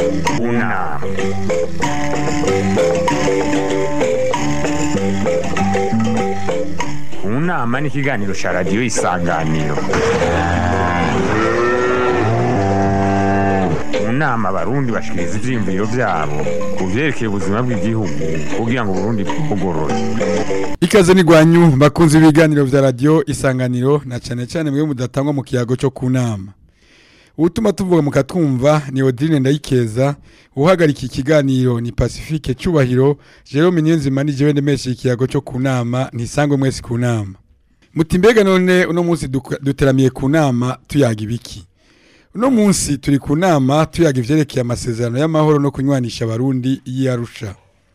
Una. Unama ni ikiganiro cya radiyo Isanganiro. Mu nama abarundi bashikiriza ivyiyumviro vyabo ku vyerekeye ubuzima bw'igihugu kugira ngo Burundi bugorore. Ikaze ni gwanyu bakunze ibiganiro vya radio Isanganiro na cyane mwe mudatangwa mu kiyago cyo kunama. Utuma tuvuga mukatwumva ni Odile Ndayikeza, uhagarika ikiganiro ni Pacifique Cyubahiro, Jerome Niyonzima ni jewe ndemeshe ikiyago cyo kunama ntisangwe mwese kunama. Mutimbega none uno munsi duteramiye kunama tuyaga ibiki. Uno munsi turi kunama tuyaga ivyerekeye amasezerano y'amahoro no kunywanisha abarundi y'Arusha.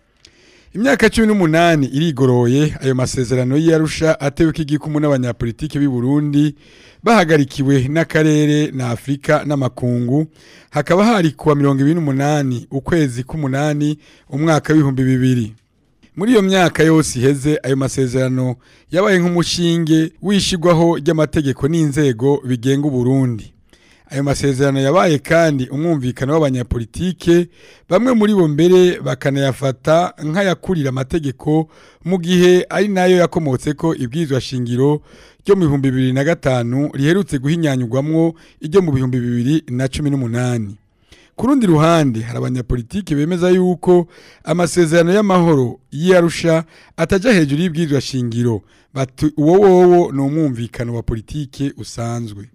Imyaka 18 irigoroye ayo masezerano y'Arusha atewe kigikumu n'abanyapolitike b'i Burundi bahagarikiwe n'akarere na Afrika n'amakungu, hakaba hari kuwa 28 ukwezi k'umunani umwaka w'ibihumbi 2000. Muri iyo myaka yose iheze ayo masezerano yabaye nk'umushinge wishigwaho ry'amategeko n'inzego bigenga Burundi. Ayo masezerano yabaye kandi umwumvikano w'abanyapolitike, bamwe muri bo mbere bakanayafata nk'ayakurira amategeko mu gihe ari nayo yakomotse ko ibwirizwa shingiro ryo mu 2005 riherutse guhinyanyurwamwo iryo mu 2018. Ku rundi ruhande hari abanyapolitike bemeza yuko amasezerano y'amahoro y'Arusha ataja hejuru y'ibwirizwa shingiro, uwo ni umwumvikano wa politike usanzwe.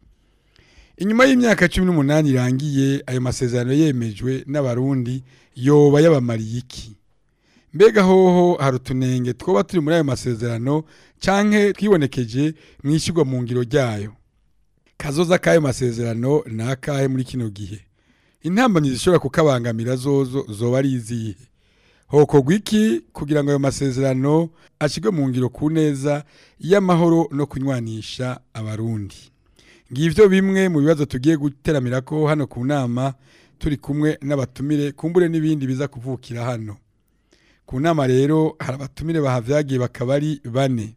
Inyuma y'imyaka 18 irangiye ayo masezerano yemejwe n'abarundi yoba yabamariye iki? Mbega hoho harutunenge twoba turi muri ayo masezerano canke twibonekeje mwishigwa mu ngiro ryayo? Kazoza kayo masezerano nakahe muri kino gihe? Intambanyi zishobora kukabangamira zoba ari izihe? Hokorwa iki kugira ngo ayo masezerano ashigwe mu ngiro ku neza y'amahoro no kunywanisha abarundi? Ngivyo bimwe mu bibazo tugiye guteramira ko hano ku nama turi kumwe n'abatumire kumbure n'ibindi biza kuvukira hano. Ku nama rero hari abatumire bahavyagiye bakaba ari 4.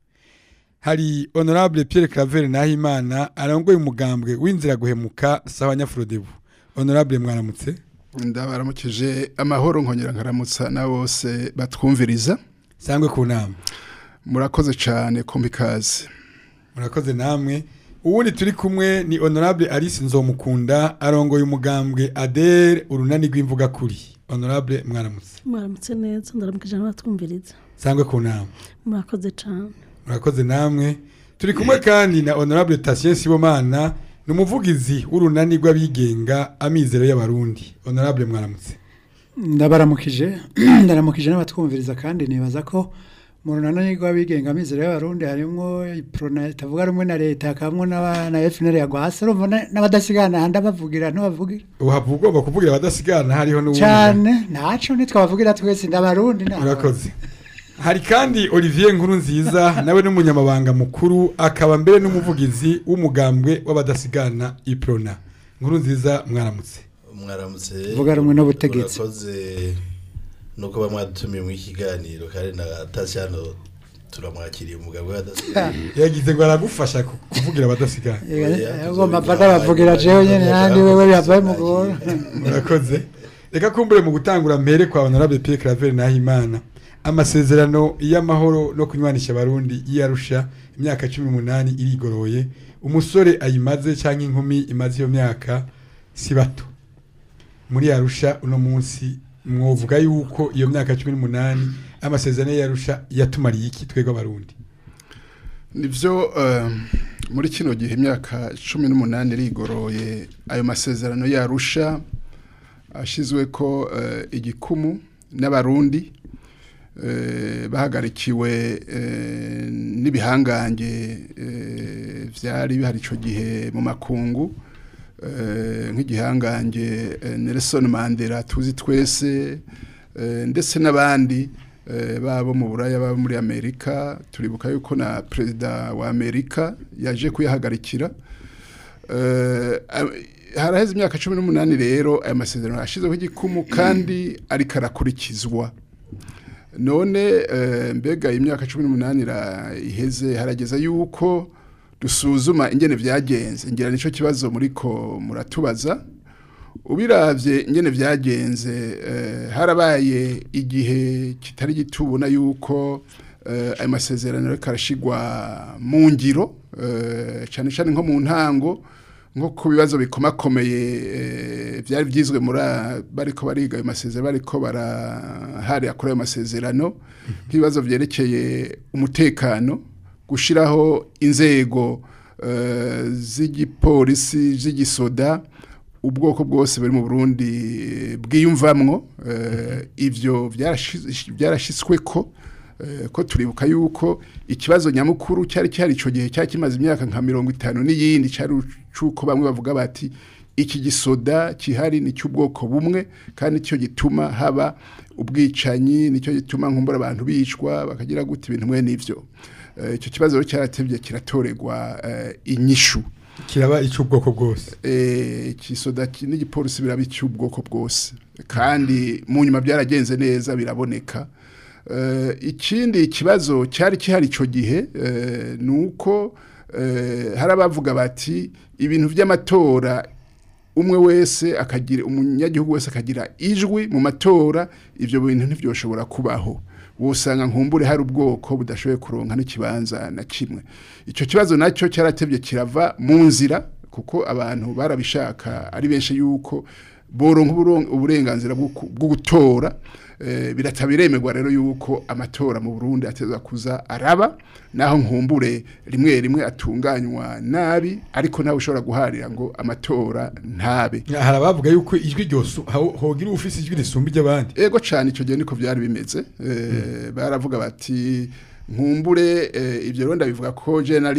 Hari Honorable Pierre Claver Nahimana arongoye umugambwe w'inzira guhemuka Sawanyafrodebu. Honorable mwaramutse. Ndabaramukije amahoro nkongera nkaramutsa na bose batwumviriza. Sangwe ku nama. Murakoze cyane kombikaze. Murakoze namwe. Uwundi turi kumwe ni Honorable Alice Nzomukunda arongoye umugambwe ADER urunani rw'imvuga kuri. Honorable mwaramutse. Mwaramutse neza ndaramukije n'abatwumviriza. Sangwe ku nama. Murakoze cyane. Murakoze namwe. Turi kumwe kandi na Honorable Tatien Sibomana n'umuvugizi w'urunani rw'abigenga amizero y'abarundi. Honorable mwaramutse. Ndabaramukije n'abatwumviriza kandi nibaza ko mu runani rw'abigenga amizero y'abarundi harimo iprona tavuga rumwe na leta kamwe na FNL yagwasa n'abadasigana handa bavugira ntubavugira. Uhavuga bakuvugira abadasigana hariho n'ubundi. Cyane naco nitwabavugira twese ndabarundi na. Murakoze. Hari kandi Olivier Nkurunziza nawe n'umunyamabanga mukuru akaba mbere n'umuvugizi w'umugambwe w'abadasigana iprona. Nkurunziza mwaramutse. Mwaramutse. Vuga rumwe n'ubutegetsi. Murakoze nuko bamwadutumiye mu kiganiro kandi na Tasiano turamwakiriye umugabo w'abadasigana. Yagize ngo aragufasha kuvugira abadasigana. Ugomba bada bavugira jewe nyene nandi wewe yabaye mugora. Murakoze. Reka kumbure mu gutangura mpere kwa Honorable Pierre Claver Nahimana. Amasezerano y'amahoro no kunywanisha abarundi y'Arusha imyaka 18 irigoroye, umusore ayimaze canke inkumi imaze iyo myaka si bato. Muri Arusha uno munsi mwovuga yuko iyo myaka 18 amasezerano y'Arusha yatumariye iki twego abarundi? Nivyo muri kino gihe imyaka 18 irigoroye ayo masezerano y'Arusha ashizwe ko igikumu n'abarundi bahagarikiwe n'ibihangange vyari bihari ico gihe mu makungu, nk'igihangange Nelson Mandela tuzi twese, ndetse n'abandi babo mu Buraya babo muri Amerika. Turibuka yuko na president wa Amerika yaje kuyahagarikira. Haraheze imyaka 18 rero aya masezerano ashizeho igikumu kandi ariko arakurikizwa. None mbega imyaka 18 iheze harageza yuko dusuzuma ingene vyagenze. Ngira nico kibazo muriko muratubaza ubiravye nyene vyagenze harabaye igihe kitari gitubona yuko ayo masezerano reka arashigwa mu ngiro cyane cyane nko mu ntango nko ku bibazo bikomakomeye byari byizwe muri bariko bariga ayo masezerano bariko barahari akora ayo masezerano nk'ibibazo vyerekeye umutekano gushiraho inzego z'igipolisi z'igisoda ubwoko bwose bari mu Burundi bwiyumvamwo ivyo byarashitswe ko turibuka yuko ikibazo nyamukuru cyari ico gihe cyakimaze imyaka nka 50 n'iyindi cyari cuko bamwe bavuga bati iki gisoda kihari ni cy'ubwoko bumwe kandi cyo gituma haba ubwicanyi nicyo gituma nkumbura abantu bicwa bakagira gute ibintu mwe nivyo icyo kibazo cyaratevye kiratoregwa inyishu kiraba icy'ubwoko bwose kisoda n'igipolisi biraba icy'ubwoko bwose kandi mu nyuma byaragenze neza biraboneka ikindi kibazo cyari kihari ico gihe nuko harabavuga bati ibintu by'amatora umwe wese akagira umunyagihugu wese akagira ijwi mu matora ivyo bintu ntivyoshobora kubaho wosanga nkumbure hari ubwoko budashoboye kuronka n'ikibanza na kimwe ico kibazo nacyo cyaratevye kirava mu nzira kuko abantu barabishaka ari benshi yuko boronka uburenganzira bwo gutora biratabiremerwa rero yuko amatora mu Burundi ateza kuza araba naho nkumbure rimwe atunganywa nabi ariko nawe ushobora guharira ngo amatora ntabe harabavuga yuko ijwi ryoso hogira ufisi ijwi risumba iby'abandi ego cyane ico gihe niko byari bimeze baravuga bati nkumbure ivyo rero ndabivuga ko je nari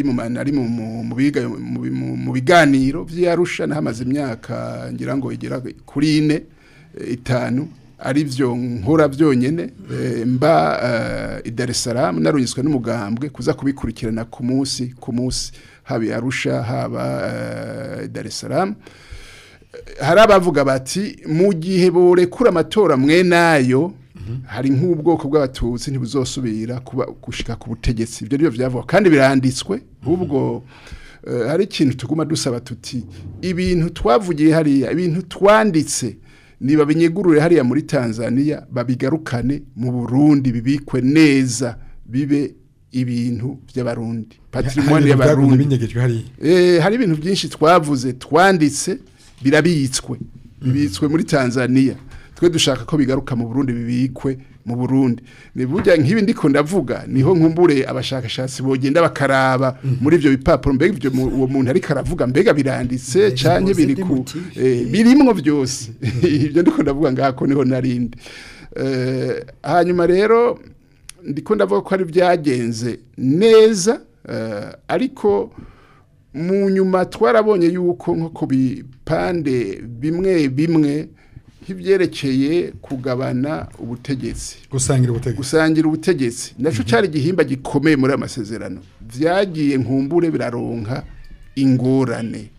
mu biganiro vy'Arusha nahamaze imyaka ngira ngo igera kuri 4-5 arivyo nkora byonyene mba i Dar es Salaam naruyiswe n'umugambwe kuza kubikurikirana ku munsi haba Arusha haba Dar es Salaam harabavuga bati mu gihe borekura amatora mwe nayo hari nk'ubwoko bw'abatutsi ntibuzosubira kuba gushika ku butegetsi ibyo ryo byavuga kandi biranditswe ubwo hari ikintu tuguma dusaba tuti ibintu twavugiye hariya ibintu twanditse niba binyegurure hariya muri Tanzania babigarukane mu Burundi bibikwe neza bibe ibintu by'abarundi patrimoine y'abarundi hari ibintu byinshi twavuze twanditse birabitswe muri Tanzania twe dushaka ko bigaruka mu Burundi bibikwe mu Burundi ni burya nk'ibi ndiko ndavuga niho nkumbure abashakashatsi bogenda bakaraba muri ivyo bipapuro mbega ivyo uwo muntu ari karavuga mbega biranditse canke biri ku birimwo byose ivyo ndiko ndavuga ngako niho narindi hanyuma rero ndiko ndavuga ko ari byagenze neza ariko mu nyuma twarabonye yuko nko ku bipande bimwe nk'ibyerekeye kugabana ubutegetsi gusangira ubutegetsi naco cyari gihimba gikomeye muri amasezerano vyagiye nkumbure biraronka ingorane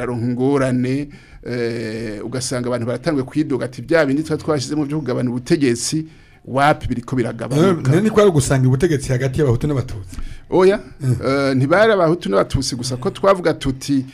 ugasanga abantu baratangwe kwidoga ati bya bindi twashizemo byo kugabana ubutegetsi wapi biriko biragabanuka none ko ari gusangira ubutegetsi hagati y'abahutu n'abatutsi oya ntibari abahutu n'abatutsi gusa ko twavuga tuti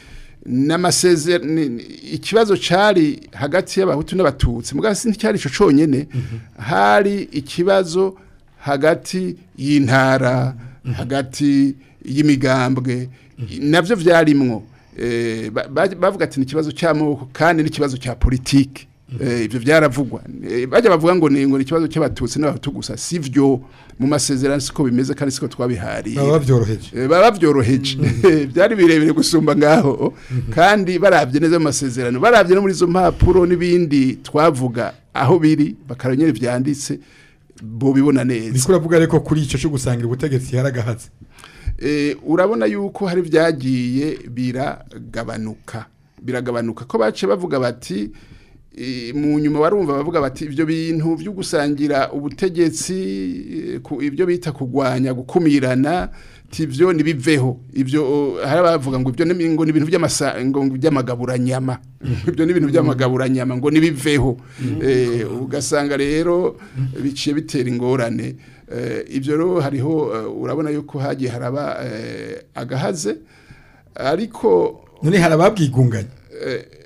ikibazo cyari hagati y'abahutu n'abatutsi mugasi nticyari ico conyene hari ikibazo hagati y'intara hagati y'imigambwe navyo vyarimwo bavuga ati n'ikibazo cy'amoko kandi n'ikibazo cya politike ivyo vyaravugwa bajya bavuga ngo ni ikibazo cy'abatutsi n'abahutu gusa sivyo mu masezerano siko bimeze kandi siko twabihariye baba byoroheje byari birebire gusumba ngaho kandi baravye neza mu masezerano baravye no muri zo mpapuro n'ibindi twavuga aho biri bakaronyera vyanditse bo bibona neza bikuravuga ariko kuri ico cyo gusangira ubutegetsi haragahatse urabona yuko hari vyagiye biragabanuka ko bace bavuga bati mu nyuma warumva bavuga bati ibyo bintu byo gusangira ubutegetsi ibyo bita kugwanya gukumirana tivyo nibiveho ibyo hari bavuga ngo ibyo ngo ni ibintu by'amagaburanyama ibyo ni ibintu by'amagaburanyama ngo nibiveho ugasanga rero biciye bitera ingorane ibyo rero hariho urabona yuko hagiye haraba agahaze ariko none harababwigunganya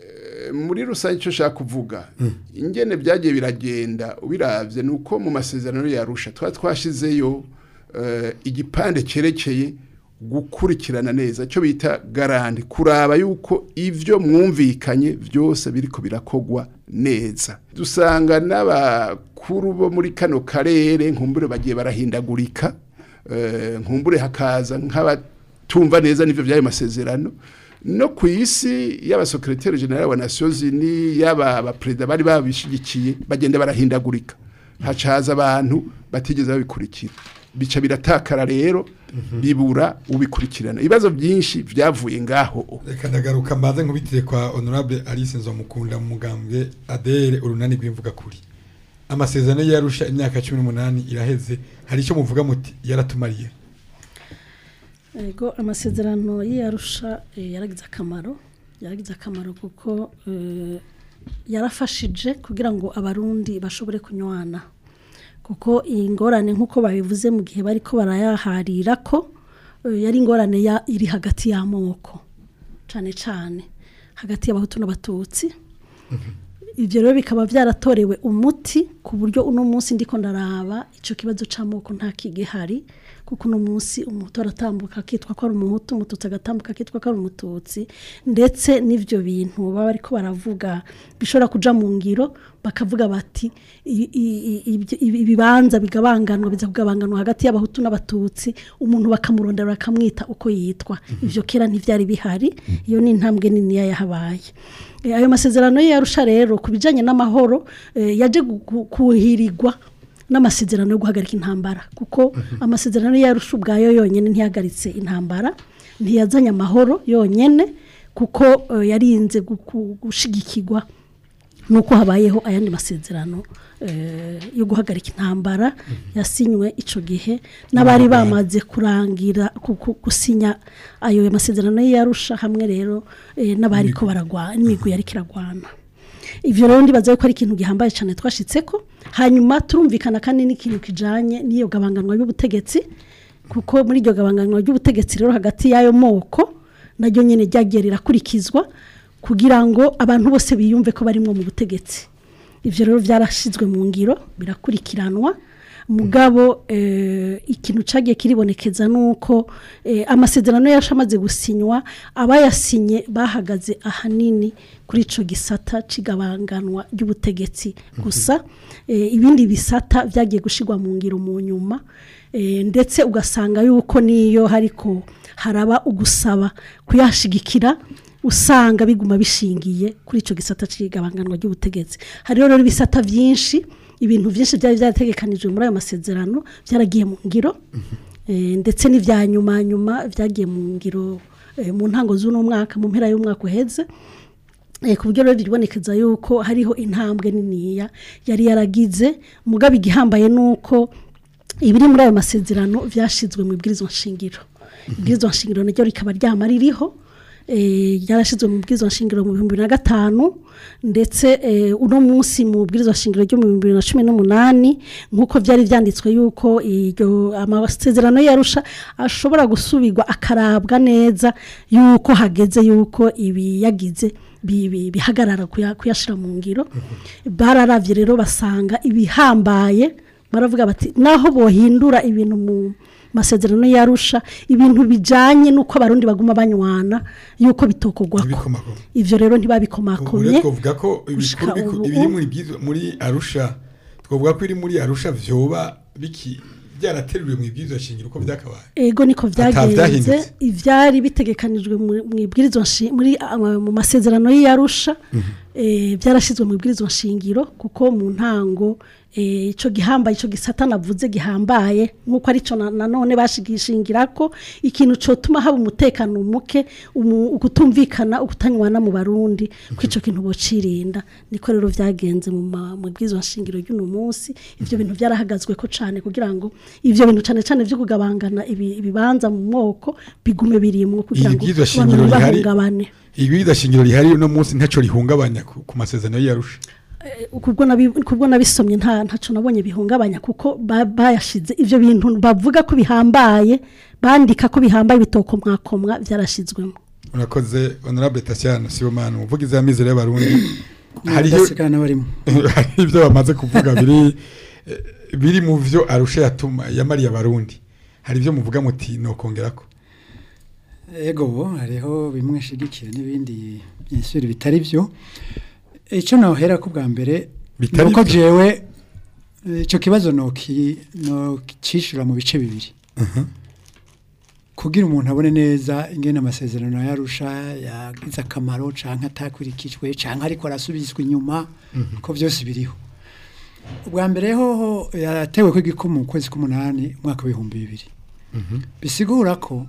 muri rusange icyo ushaka kuvuga ingene byagiye biragenda ubiravye nuko mu masezerano yarusha twashizeyo igipande cyerekeye gukurikirana neza cyo bita garanti kuraba yuko ivyo mwumvikanye byose biriko birakogwa neza dusanga n'abakuru bo muri kano karere nkumbure bagiye barahindagurika nkumbure hakaza nk'abatumva neza n'ivyo byayo masezerano no ku isi y'abasekretari general wa Nations Unies y'aba president bari babishigikiye bagenda barahindagurika hacaza abantu batigeze babikurikira bica biratakara rero bibura ubikurikirana ibibazo byinshi byavuye ngaho reka ndagaruka mbaze nkubitire kwa honorable Alice Nzomukunda mu mugambwe adere urunani rw'imvuga kuri amasezerano yarusha imyaka 18 iraheze hari icyo muvuga muti yaratumariye ego amasezerano yarusha yaragize akamaro kuko yarafashije kugira ngo abarundi bashobore kunywana kuko iyi ngorane nk'uko babivuze mu gihe bari ko barayaharira ko yari ingorane iri hagati y'amoko cyane cyane hagati y'abahutu n'abatutsi ibyo rero bikaba byaratorewe umuti ku buryo uno munsi ndiko ndaraba icyo kibazo cy'amoko nta kigihari kuko uno munsi umuhutu aratambuka akitwa ko ari umuhutu umututsi agatambuka akitwa ko ari umututsi ndetse n'ivyo bintu baba ariko baravuga bishobora kuja mu ngiro bakavuga bati ibibanza bigabanganwa biza kugabanganwa hagati y'abahutu n'abatutsi umuntu bakamurondera bakamwita uko yitwa ivyo kera ntivyari bihari iyo ni intambwe nini yahabaye ayo masezerano yarusha rero kubijanye n'amahoro yaje kuhirirwa n'amasezerano yo guhagarika intambara kuko amasezerano yarusha ubwayo yonyene ntiyagaritse intambara ntiyazanye amahoro yonyene kuko yarinze gushigikirwa nuko habayeho ayandi masezerano yo guhagarika intambara yasinywe ico gihe n'abari bamaze kurangira gusinya ayo masezerano yarusha hamwe rero n'abari ko baragwa n'imigwi yari kiragwana ivyo rero ndibaza ko ari ikintu gihambaye cyane twashitseko hanyuma turumvikana kandi n'ikintu kijanye niyo gabanganwa y'ubutegetsi kuko muri iryo gabanganwa y'ubutegetsi rero hagati y'ayo moko naryo nyene ryagiye rirakurikizwa kugira ngo abantu bose biyumve ko barimo mu butegetsi ivyo rero byarashizwe mu ngiro birakurikiranwa mugabo ikintu cagiye kiribonekeza nuko amasezerano yashamaze gusinywa abayasinye bahagaze ahanini kuri ico gisata cigabanganwa ry'ubutegetsi gusa ibindi bisata byagiye gushigwa mu ngiro mu nyuma ndetse ugasanga yuko niyo hariko haraba ugusaba kuyashigikira usanga biguma bishingiye kuri ico gisata cigabanganwa ry'ubutegetsi hari rero ibisata vyinshi ibintu byinshi byari byategekanijwe muri ayo masezerano byaragiye mu ngiro ndetse n'ivya nyuma byagiye mu ngiro mu ntango z'uno mwaka mu mpera y'umwaka uheze ku buryo rero bibonekeza yuko hariho intambwe niniya yari yaragize mugabe igihambaye nuko ibiri muri ayo masezerano vyashizwe mu bwirizwa nshingiro ibwirizwa nshingiro naryo rikaba ryama ririho yarashizwe mu bwirizwa nshingiro mu 2005 ndetse uno munsi mu bwirizwa nshingiro ryo mu 2018 nkuko byari byanditswe yuko iryo amasezerano yarusha ashobora gusubirwa akarabwa neza yuko hageze yuko ibi yagize bihagarara kuyashira mu ngiro bararavye rero basanga ibihambaye baravuga bati naho bohindura ibintu mu masezerano yarusha ibintu bijanye nuko abarundi baguma banywana yuko bitokogwako ivyo rero ntibabikomakomye twovuga ko ibiri muri Arusha twovuga ko iri muri Arusha vyoba biki byarateruwe mu ibwirizwa shingiro uko byakabaye ego niko byagenze ivyari bitegekanijwe mu ibwirizwa muri mu masezerano y'Arusha byarashizwe mu ibwirizwa shingiro kuko mu ntango ico gihambaye ico gisata navuze gihambaye nkuko ari cyo nanone bashigishingira ko ikintu cyo tuma haba umutekano muke ukutumvikana ukutanywana mu Barundi kwico kintu bocirinda niko rero vyagenze mu bwizo nshingiro y'uno munsi ivyo bintu byarahagazwe ko cane kugira ngo ivyo bintu cane byo kugabangana ibibanza mu moko bigume birimwo kugira ngo bahungabane ibwizo shingiro rihari uno munsi ntaco rihungabanya ku masezerano y'Arusha kubwo nabisomye ntaco nabonye bihungabanya kuko bayashize ivyo bintu bavuga ko bihambaye bandika ko bihambaye bitoko mwakomwa byarashizwemo urakoze honorable Tatiana Sibomana umuvugizi w'amizero y'abarundi hariho barimo hari ibyo bamaze kuvuga biri mu byo arusha yatuma yamariye abarundi hari ibyo muvuga muti no kongerako ego hariho bimwe shigikira n'ibindi byinshi bitari byo icyo nohera ku bwa mbere nuko jewe icyo kibazo no kicishura mu bice bibiri kugira umuntu abone neza ingene amasezerano yarusha yagize akamaro canke atakurikijwe canke ariko arasubizwa inyuma ko byose biriho ubwa mbere ho yatewe ko igikumu mu kwezi k'umunani umwaka wa 2000 bisigura ko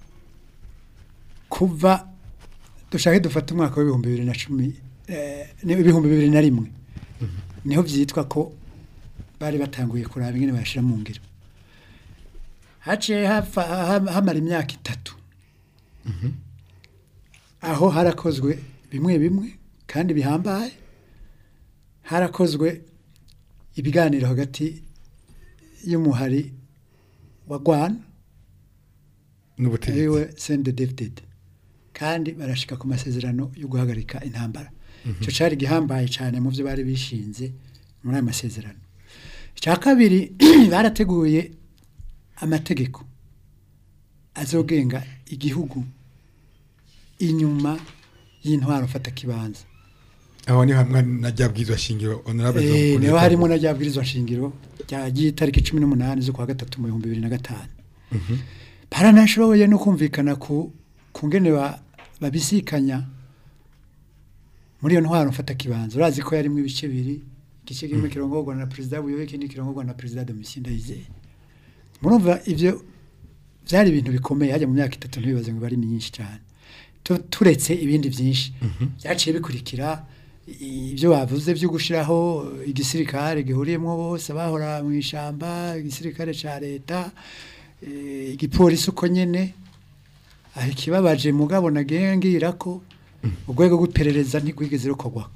kuva dushaka dufata umwaka wa 2010 2001 niho byitwa ko bari batanguye kuraba ingene bashira mu ngiro haciye hamara imyaka 3 aho harakozwe bimwe kandi bihambaye harakozwe ibiganiro hagati y'umuhari wa Gwana n'ubutegetsi CNDD-FDD kandi barashika ku masezerano yo guhagarika intambara cyo cari gihambaye cyane mu byo bari bishinze muri aya masezerano cya kabiri barateguye amategeko azogenga igihugu inyuma y'intwaro mfata kibanza aho ni hamwe na ryabwirizwa shingiro honorable niho harimo na ryabwirizwa shingiro ryagiye tariki 18 zo kwa gatatu mu 2005 baranashoboye no kumvikana ku ngene babisikanya muri iyo ntwaro mfata kibanza urazi ko yarimwe ibice bibiri igice kimwe kirongorwa na president Buyobe ikindi kirongorwa na president Domitien Ndayizeye murumva ivyo byari ibintu bikomeye hajya mu myaka 3 ntibibaze ngo bari myinshi cyane turetse ibindi byinshi byaciye bikurikira ibyo bavuze byo gushiraho igisirikare gihuriyemo bose bahora mu ishamba igisirikare ca leta igipolisi uko nyene aho kibabaje mugabo nagengira ko urwego rw'iperereza ntigwigeze rukorwa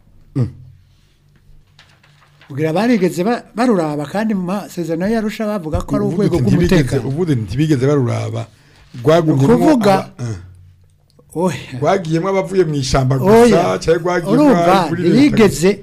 ugira barigeze baruraba kandi mu masezerano yarusha bavuga ko ari urwego rw'umutekano ubude ntibigeze baruraba rwagumye kuvuga wagiyemo abavuye mu ishamba gusa cyangwa rwagiyemo bigeze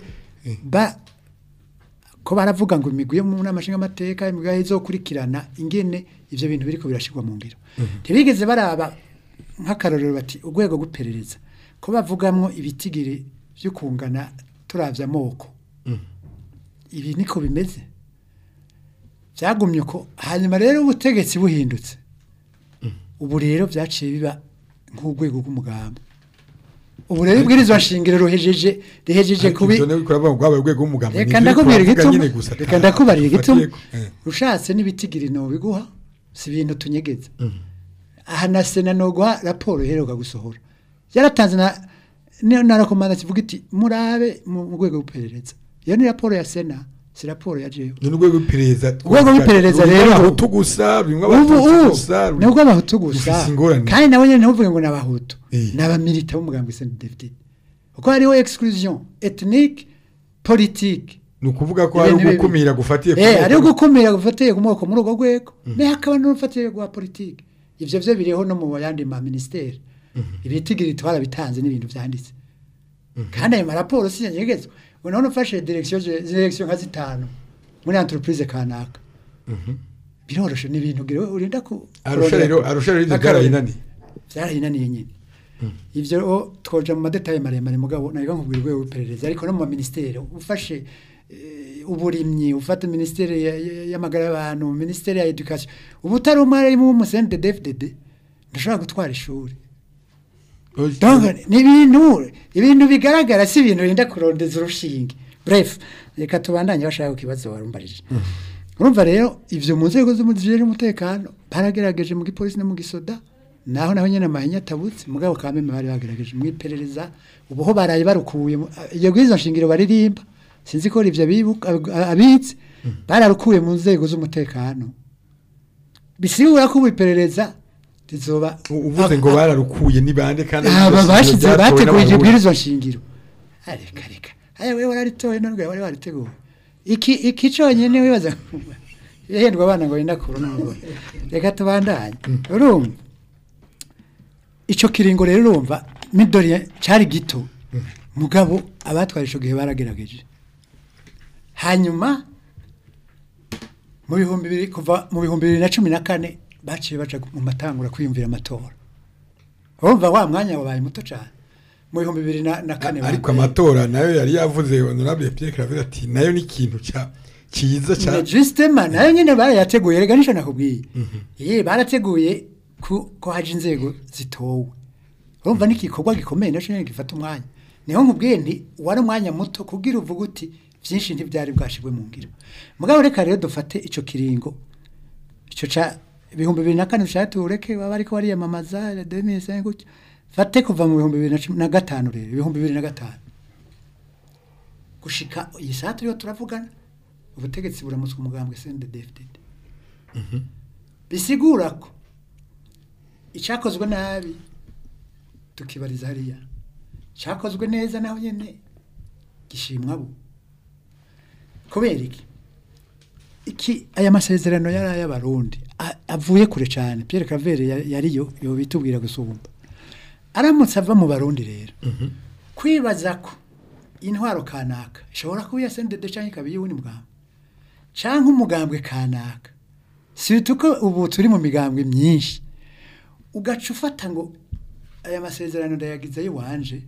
ko baravuga ngo imigwi yo mu namashinga amateka imigwi izokurikirana ingene ivyo bintu biriko birashirwa mu ngiro ntibigeze baraba nk'akarorero bati urwego rw'iperereza ko bavugamwo ibitigiri byo kungana turavya amoko ibi niko bimeze byagumye ko hanyuma rero ubutegetsi buhindutse ubu rero byaciye biba nk'urwego rw'umugamba ubu rero bwirizwa shingiro rihejeje kubi reka ndakubarira igituma ushatse n'ibitigiri no biguha si ibintu tunyegeza aha na sena no guha raporo iheruka gusohora yaratanze na rakomanda kivuga iti murabe mu rwego rw'iperereza iyo ni raporo ya sena si raporo ya jewe ni urwego rw'iperereza rero abahutu gusa bimwe abahutu gusa nubwo abahutu gusa kandi nabo nyene ntuvuge ngo n'abahutu n'abamilita b'umugambi CNDD-FDD uko hariho exclusion ethnique politique ni ukuvuga ko hari ugukumira gufatiye ari ugukumira gufatiye ku moko muri urwo rwego ne hakaba n'ufatiye kwa politique ivyo vyo biriho no mu yandi ma ministère ibitigiri twara bitanze n'ibintu vyanditse kandi ayo maraporo si nyegezwa unaona ufashe direction nka zitanu muri entreprise kanaka biroroshe n'ibintu gero urinda ku arusha rero byarayinani nyine ivyo twoja mu madetail maremare mugabo nayo nkubwira rwego rw'iperereza ariko no mu ministere ufashe uburimyi ufata ministere y'amagara y'abantu ministere ya education ubutari umwe mu CNDD-FDD ndashaka gutwara ishuri ni ibintu bigaragara si ibintu rinda kurondeza urushinge bref reka tubandanye bashaka kukibazo warumbarije urumva rero ivyo mu nzego z'umutekano baragerageje mu gipolisi no mu gisoda naho nyene amahenya tabutse mugabo kameme bari bagerageje mu iperereza ubuho baraye barukuye iyo gwizo nshingiro baririmba sinzi ko ivyo bibuka abitse bararukuye mu nzego z'umutekano bisigura ko iperereza tizoba uvuze ngo bararukuye ni bande kandi bashize bateguye ibyo bwirizwa nshingiro reka aya wewe wararitoye none wari wariteguye iki cyonyine wibaza yehendwa abana ngo yenda kuro n'umugore reka tubandanye urumva icyo kiringo rero urumva midori cyari gito mugabo abatwara ico gihe baragerageje hanyuma kuva mu 2014 baciye baca mu matangura kwiyumvira amatora urumva wa mwanya wabaye muto cyane mu 2004 ariko amatora nayo yari yavuze honorable Pierre Claver ati nayo ni ikintu cyiza cyane justement nayo nyine barayateguye rega nisho nakubwiye barateguye ko haje inzego zitowe urumva n'ikikorwa gikomeye naco nyine gifata umwanya niho nkubwiye nti wari umwanya muto kugira uvuga uti byinshi ntibyari bwashibwe mu ngiro mugabo reka rero dufate ico kiringo ico ca 2004 cyatureke baba ariko bariyamamaza 2005 gutyo fate kuva mu 2015 rero 2005 gushika iyi saatu yo turavugana ubutegetsi buramutswe umugambwe CNDD-FDD bisigura ko icyakozwe nabi tukibariza hariya cyakozwe neza naho nyene gishimwa bu kubera iki aya masezerano yari ay'abarundi avuye kure cyane Pierre Claver yariyo yo bitubwira gusumba aramutse ava mu barundi rero kwibaza ko intwaro kanaka ishobora kuba ya CNDD canke kabiye wuni mugambwe canke umugambwe kanaka si tuko ubu turi mu migambwe myinshi ugaca ufata ngo aya masezerano ndayagize yiwanje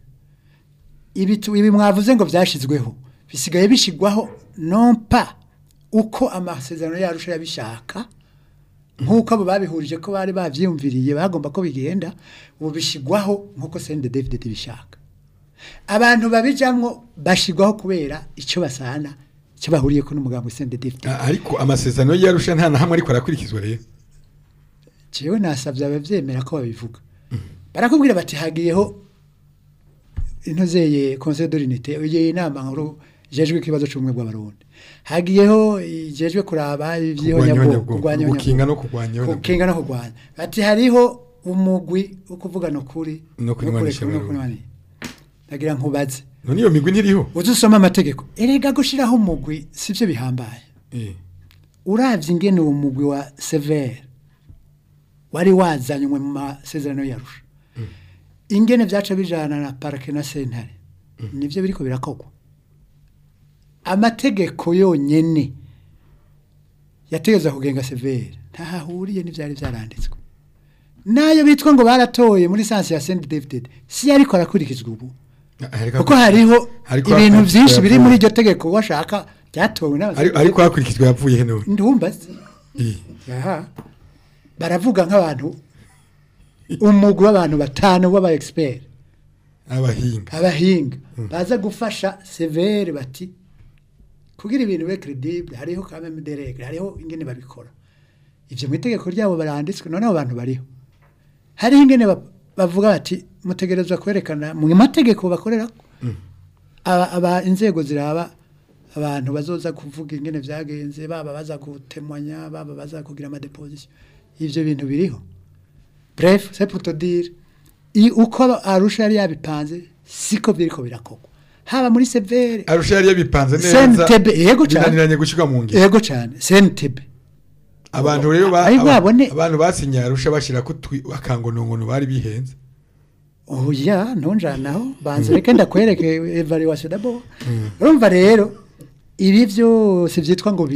ibi mwavuze ngo byashizweho bisigaye bishigwaho non pas uko amasezerano yarusha yabishaka nkuko abo babihurije ko bari bavyiyumviriye bagomba ko bigenda ubu bishigwaho nkuko CNDD-FDD bishaka abantu babijamwo bashigwaho kubera ico basana ico bahuriye ko n'umugambo CNDD-FDD ariko amasezerano yarusha nta na hamwe ariko arakurikizwa rero jewe nasavye abavyemera ko babivuga barakubwira bati hagiyeho intozeye Conseil de l'Unité uye inama nkuru jejwe kibazo cy'umwe bw'abarundi hagiyeho jejwe kuraba ivyihonyabwo gukinga no kurwanya bati hariho umugwi ukuvuga no kuri no kunywanisha nagira nkubaze none iyo migwi ntiriho uzusoma amategeko erega gushiraho umugwi sivyo bihambaye uravye ingene uwo mugwi wa Severe wari wazanywe mu masezerano yarusha ingene vyaca bijana na parke na sentare nivyo biriko birakogwa amategeko yonyene yategeza kugenga Severe ntahahuriye n'ivyari vyaranditswe nayo bitwa ngo baratoye muri sansi ya CNDD-FDD si ariko arakurikizwa ubu kuko hariho ibintu vyinshi biri muri iryo tegeko washaka byatowe ariko hakurikizwa yavuye heno ndumbaze baravuga nk'abantu umugwi w'abantu batanu w'aba expert abahinga baza gufasha Severe bati kugira ibintu be credible hariho kameme de règle hariho ingene babikora ivyo mu itegeko ryabo baranditswe none abo bantu bariho hari ingene bavuga bati mutegerezwa kwerekana mu mategeko bakorera aba inzego ziraba abantu bazoza kuvuga ingene vyagenze baba baza gutemwanya baba baza kugira ama deposition ivyo bintu biriho bref c'est pour te dire uko arusha yari yabipanze siko biriko birakogwa haba muri Severe arusha yari yabipanze neza yego cyane binaniranye gushika mu ngiro yego cyane CNTB abantu rero abantu basinya arusha bashira ko akangonongono bari bihenze oya ntonjanaho banze reka ndakwereke evaluation d'abord urumva rero ibi byose byitwa ngo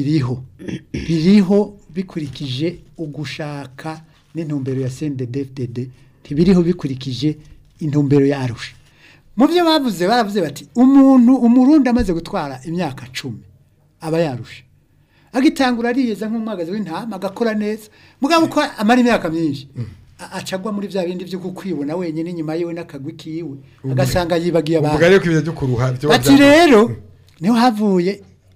biriho bikurikije ugushaka n'intumbero ya CNDD-FDD ntibiriho bikurikije intumbero ya arusha mu byo baravuze bati umurundi amaze gutwara imyaka 10 aba yarusha agitangura ariyeza nk'umwagazi w'intama agakora neza mugabo uko amara imyaka myinshi acagwa muri vya bindi byo kukwibona wenyine inyuma yewe n'akagwi kiwe agasanga yibagiye abantu ubwo rero kibyo byo kuruha ati rero niho havuye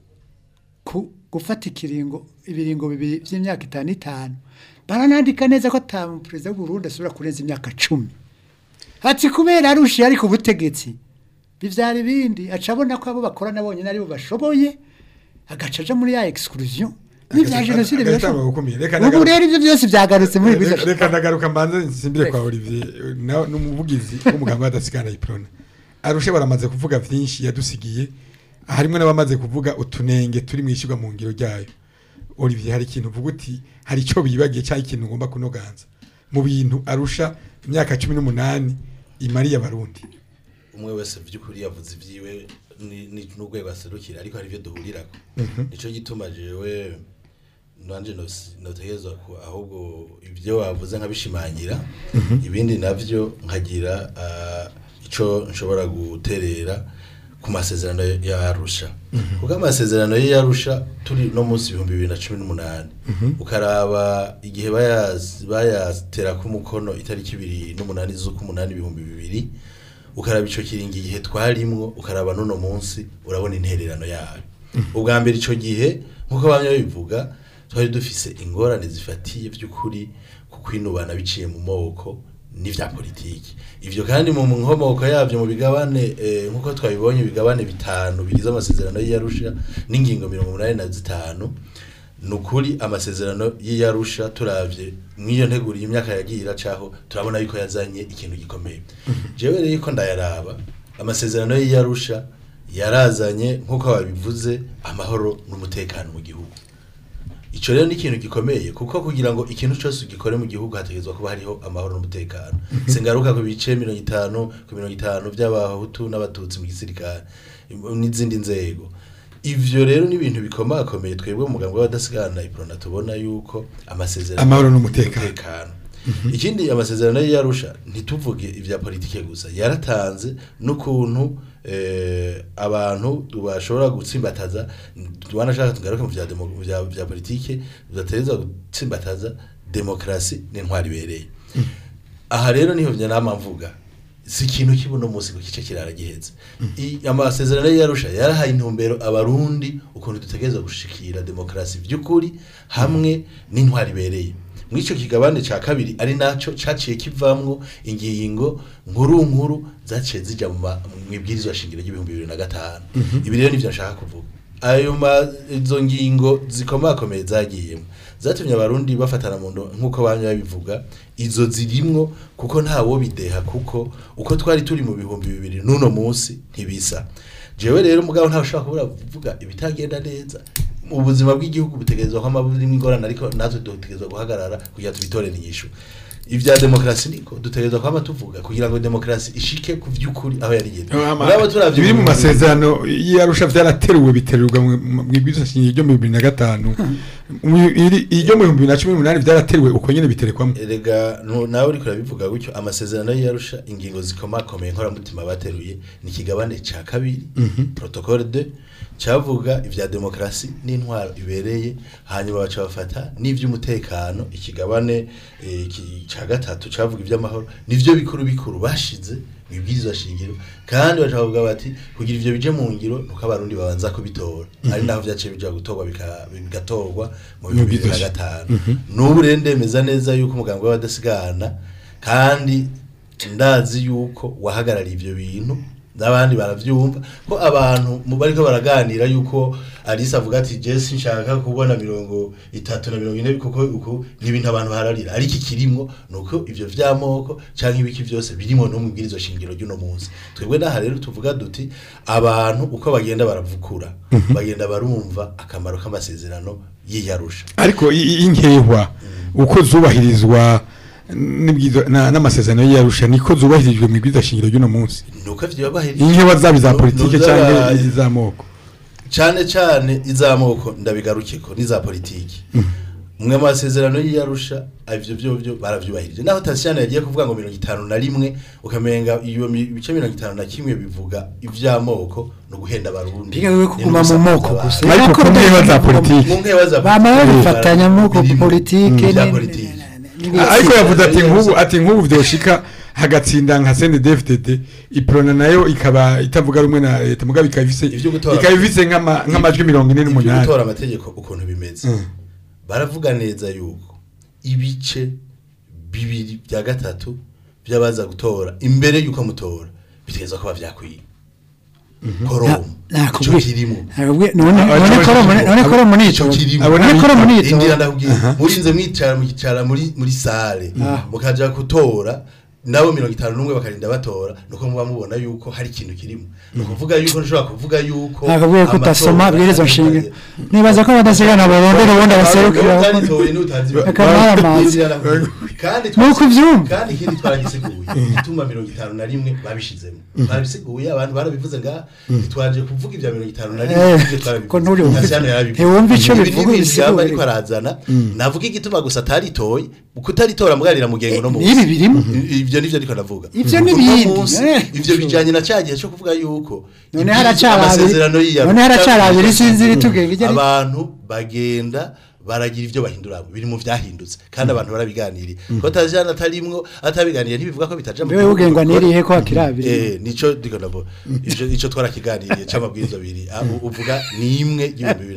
gufata ibiringo bibiri by'imyaka 5 baranandika neza ko atamu president w'u Burundi asubira kurenza imyaka 10 ati kubera arusha ari ku butegetsi bivyari bindi acabona ko abo bakora nabonye nari bo bashoboye agacaja muri ya exclusion n'ivya genocide ubu rero ivyo byose vyagarutse muri biza reka ndagaruka mbanze nsimbire kwa Olivier n'umuvugizi w'umuganga w'adasigana iprona arusha baramaze kuvuga vyinshi yadusigiye harimo n'abamaze kuvuga utunenge turi mwishirwa mu ngiro ryayo Olivier hari ikintu uvuga uti hari ico bibagiye cyangwa ikintu ngomba kunoganza mu bintu arusha imyaka 18 imariye abarundi umwe wese by'ukuri yavuze ivyiwe ni n'urwego aserukira ariko hari ibyo duhurirako nico gituma jewe nanje notegezwa ko ahubwo ibyo wavuze nkabishimangira ibindi navyo nkagira ico nshobora guterera ku masezerano ya Arusha kuko amasezerano ya Arusha turi no munsi 2018 ukaraba igihe bayatera ku mukono itariki 28 z'ukumunani 2000 ukaraba ico kiringi igihe twarimwo ukaraba none munsi urabona intererano yayo ubwa mbere ico gihe nkuko bamwe bivuga twari dufise ingorane zifatiye by'ukuri ku kwinubana biciye mu moko n'ivya politiki ivyo kandi mu nkomoko yavyo mu bigabane nkuko twabibonye bigabane bitanu bigize amasezerano y'Arusha n'ingingo 85 nukuri amasezerano y'Arusha turavye mwiyo nteguriye imyaka yagiye iracaho turabona yuko yazanye ikintu gikomeye jewe rero yuko ndayaraba amasezerano y'Arusha yarazanye nkuko babivuze amahoro n'umutekano mu gihugu ico rero ni ikintu gikomeye kuko kugira ngo ikintu cyose gikore mu gihugu hategezwa kuba hariho amahoro n'umutekano singaruka ku bice 50 ku 50 by'abahutu n'abatutsi mu gisirikare n'izindi nzego ivyo rero ni ibintu bikomakomeye twebwe mu mugambwe w'abadasigana iprona tubona yuko amasezerano amahoro n'umutekano ikindi amasezerano y'Arusha ntituvuge ivya politike gusa yaratanze n'ukuntu abantu bashobora gutsimbataza twanashaka tugaruka mu vya politike tuzatereza gutsimbataza demokrasi n'intwari bereye aha rero niho vya namamvuga si ikintu kibuno munsi ku kice kiraragiheze amasezerano y'Arusha yarahaye intumbero abarundi ukuntu dutegereza gushikira demokrasi by'ukuri hamwe n'intwari bereye mwico kigabane ca kabiri ari naco caciye kivamwo ingingo nkuru zaciye zija mu mwibwirizwa shingiro y'ibihumbi 2005 ibi rero nivyo nshaka kuvuga ayo izo ngingo zikomakomeye zagiyemo zatumye abarundi bafatana mu ndo nkuko bamwe babivuga izo zirimwo kuko ntawo bideha kuko uko twari turi mu bihumbi 2000 nuno munsi ntibisa jewe rero mugabo ntawe ushaka kubura kuvuga ibitagenda neza ubuzima bw'igihugu butegerezwa ko amaburi n'ingorane ariko natwe dutegerezwa guhagarara kugira tubitore n'inyishu ivya demokrasi niko dutegerezwa kwama tuvuga kugira ngo demokrasi ishike ku vy'ukuri aho yari yende mugabo turavye biri mu masezerano y'Arusha vyarateruwe biterurwa mu bwiza shingiro ryo mu 2005 iryo mu 2018 vyarateruwe uko nyene biterekwamo erega nawe uri kurabivuga gutyo amasezerano y'Arusha ingingo zikomakomeye nkora mutima bateruye ni kigabane ca kabiri protocole 2 cavuga ivya demokrasi n'intwaro ibereye hanyuma baca bafata n'ivy'umutekano ikigabane ca gatatu cavuga ivy'amahoro nivyo bikuru bashize mwibwirizwa shingiro kandi baca bavuga bati kugira ivyo bije mu ngiro nuko abarundi babanza kubitora ari naho vyace bija gutorwa bigatorwa mu 2005 n'ubu rendemeza neza yuko umugambwe w'abadasigana kandi ndazi yuko wahagarara ivyo bintu n'abandi baravyumva ko abantu mu bariko baraganira yuko Alisa avuga ati Jesse nshaka kubona 30 na 40 kuko uko n'ibintu abantu hararira ariko ikirimwo nuko ivyo vyamoko canke ibiki vyose birimo no mubwirizo shingiro ry'uno munsi twebwe naha rero tuvuga duti abantu uko bagenda baravukura bagenda barumva akamaro k'amasezerano y'Arusha ariko inkehwa uko zubahirizwa n'amasezerano y'Arusha niko zubahirijwe mu bwiza shingiro ry'uno munsi nuko vyabahirije inkewa zabi za politike cyangwa izamoko cyane izamoko ndabigarukeko niza politike umwe masezerano y'Arusha ivyo byo baravyubahirije naho Tasiana yagiye kuvuga ngo 51 ukamenga iyo bice 51 bivuga ivyamoko no guhenda abarundi bigawe kuguma mu moko gusa ariko kumwe za politike bamwe bifatanya mu politike ariko yavuze ati nk'ubu vyoshika hagatsinda nka CNDD-FDD iprona nayo ikaba itavuga rumwe na leta mugabe ikabifise nk'amajwi 48 ivyo gutora amategeko ukuntu bimeze baravuga neza yuko ibice bibiri bya gatatu byabaza gutora imbere yuko mutora bitegeza kuba vyakwiye koromu ico kirimo none koromu nico indira ndakubwiye murinze mwicara muri sale mukaja gutora nabo 51 bakarinda batora nuko muba mubona yuko hari ikintu kirimo nukuvuga yuko nshobora kuvuga yuko akavuye kutasoma bwirizo nshinga nibaza ko badasigana barondera ubundi abaserukira akamara amazi kandi ikindi twaragisiguye ituma 51 babishizemo babisiguye abantu barabivuze nga twaje kuvuga ibya 51 ko nturi wumva ico bivuga ibisaba ariko arazana navuga igituma gusa ataritoye kutaritora mugarira mugengo no mu ibi birimo ivyo nivyo ariko ndavuga ivyo nibindi ivyo bijanye na cyagiye cyo kuvuga yuko none haracarabiri sinzi bitugenge abantu bagenda baragira ivyo bahindura biri mu vyahindutse kandi abantu barabiganiriye ko tajana atarimwo atabiganiriye ntibivuga ko bitaje mu wewe ugengwa nerihe ko akirabiri nico diko ndabo ico twarakiganiriye c'amabwirizo biri uvuga ni imwe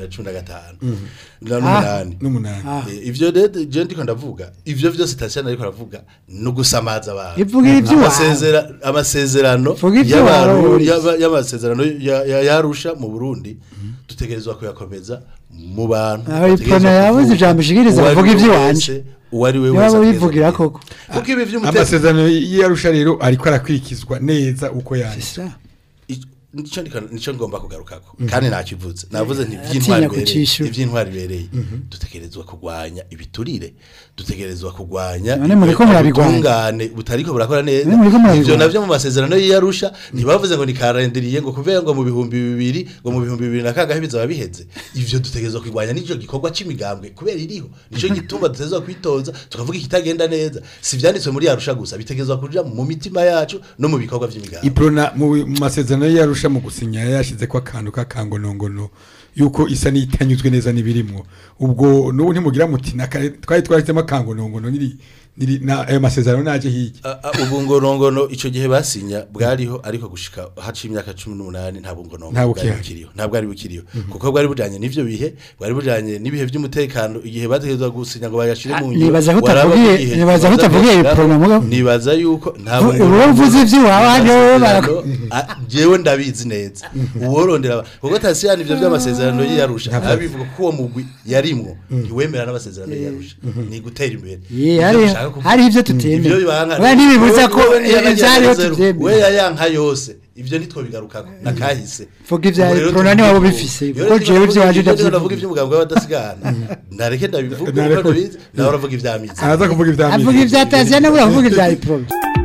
y'ibihumbi 2015 ivyo je ndiko ndavuga ivyo vyose tajana ariko aravuga no gusamaza abantu ivuga ivyo amasezerano y'amasezerano yarusha mu Burundi dutegerezwa kuyakomeza mu bantu ipona yabuze ijambo shigiriza bavuga ivyo wanje uwari we wese bivugira koko kuko ibi vy'umutekano amasezerano y'arusha rero ariko arakwikizwa neza uko yanditse nico ngomba kugarukako kandi nakivuze navuze nti ivy'intwari bereye dutegerezwa kugwanya ibiturire dutegerezwa kugwanya ubutungane butariko burakora neza ivyo navyo mu masezerano y'Arusha ntibavuze ngo ni karendiriye ngo kuvuga ngo mu bihumbi 2000 ngo mu bihumbi 2000 bizaba biheze ivyo dutegerezwa kugwanya nico gikorwa c'imigambwe kubera iriho nico gituma dutegerezwa kwitoza tukavuga ikitagenda neza si vyanditswe muri Arusha gusa bitegerezwa kuja mu mitima yacu no mu bikorwa vy'imigambwe iprona mu masezerano y'Arusha mu gusinya yashize ko akantu kakangonongono yuko isa nitanyuzwe neza nibirimwo ubwo n'ubu ntimugira muti twari twaritemo akangonongono niri na ayo masezerano naje hiki ubungorongono ico gihe basinya bwariho ariko gushika haci imyaka 18 nta bungorongono ntabwo ari bukiriyo kuko bwari bujanye n'ivyo bihe bwari bujanye n'ibihe vy'umutekano igihe bategezwa gusinya ngo bayashire mu nyuma nibaza hutavugiye program nibaza yuko ntabwo uruvuze ivy'iwawe jewe ndabizi neza uworondera kuko tasiyani ivyo by'amasezerano y'Arusha abivuga ko uwo mugwi yarimwo ntiwemera n'amasezerano y'Arusha ni gutera imbere hari ivyo tutemera we nibibuza ko ivyariho tutemera we yayanka yose ivyo nitwo bigarukako nakahise vuga ivya pronani wabo bifise ko jewe ivyo waje ndavuga ivy'umugambwe w'abadasigana ndareke ndabivuga ko ndabizi nawe uravuga ivy'amizi araza kuvuga ivy'amizi avuga ivy'ataziya nawe uravuga ivya pro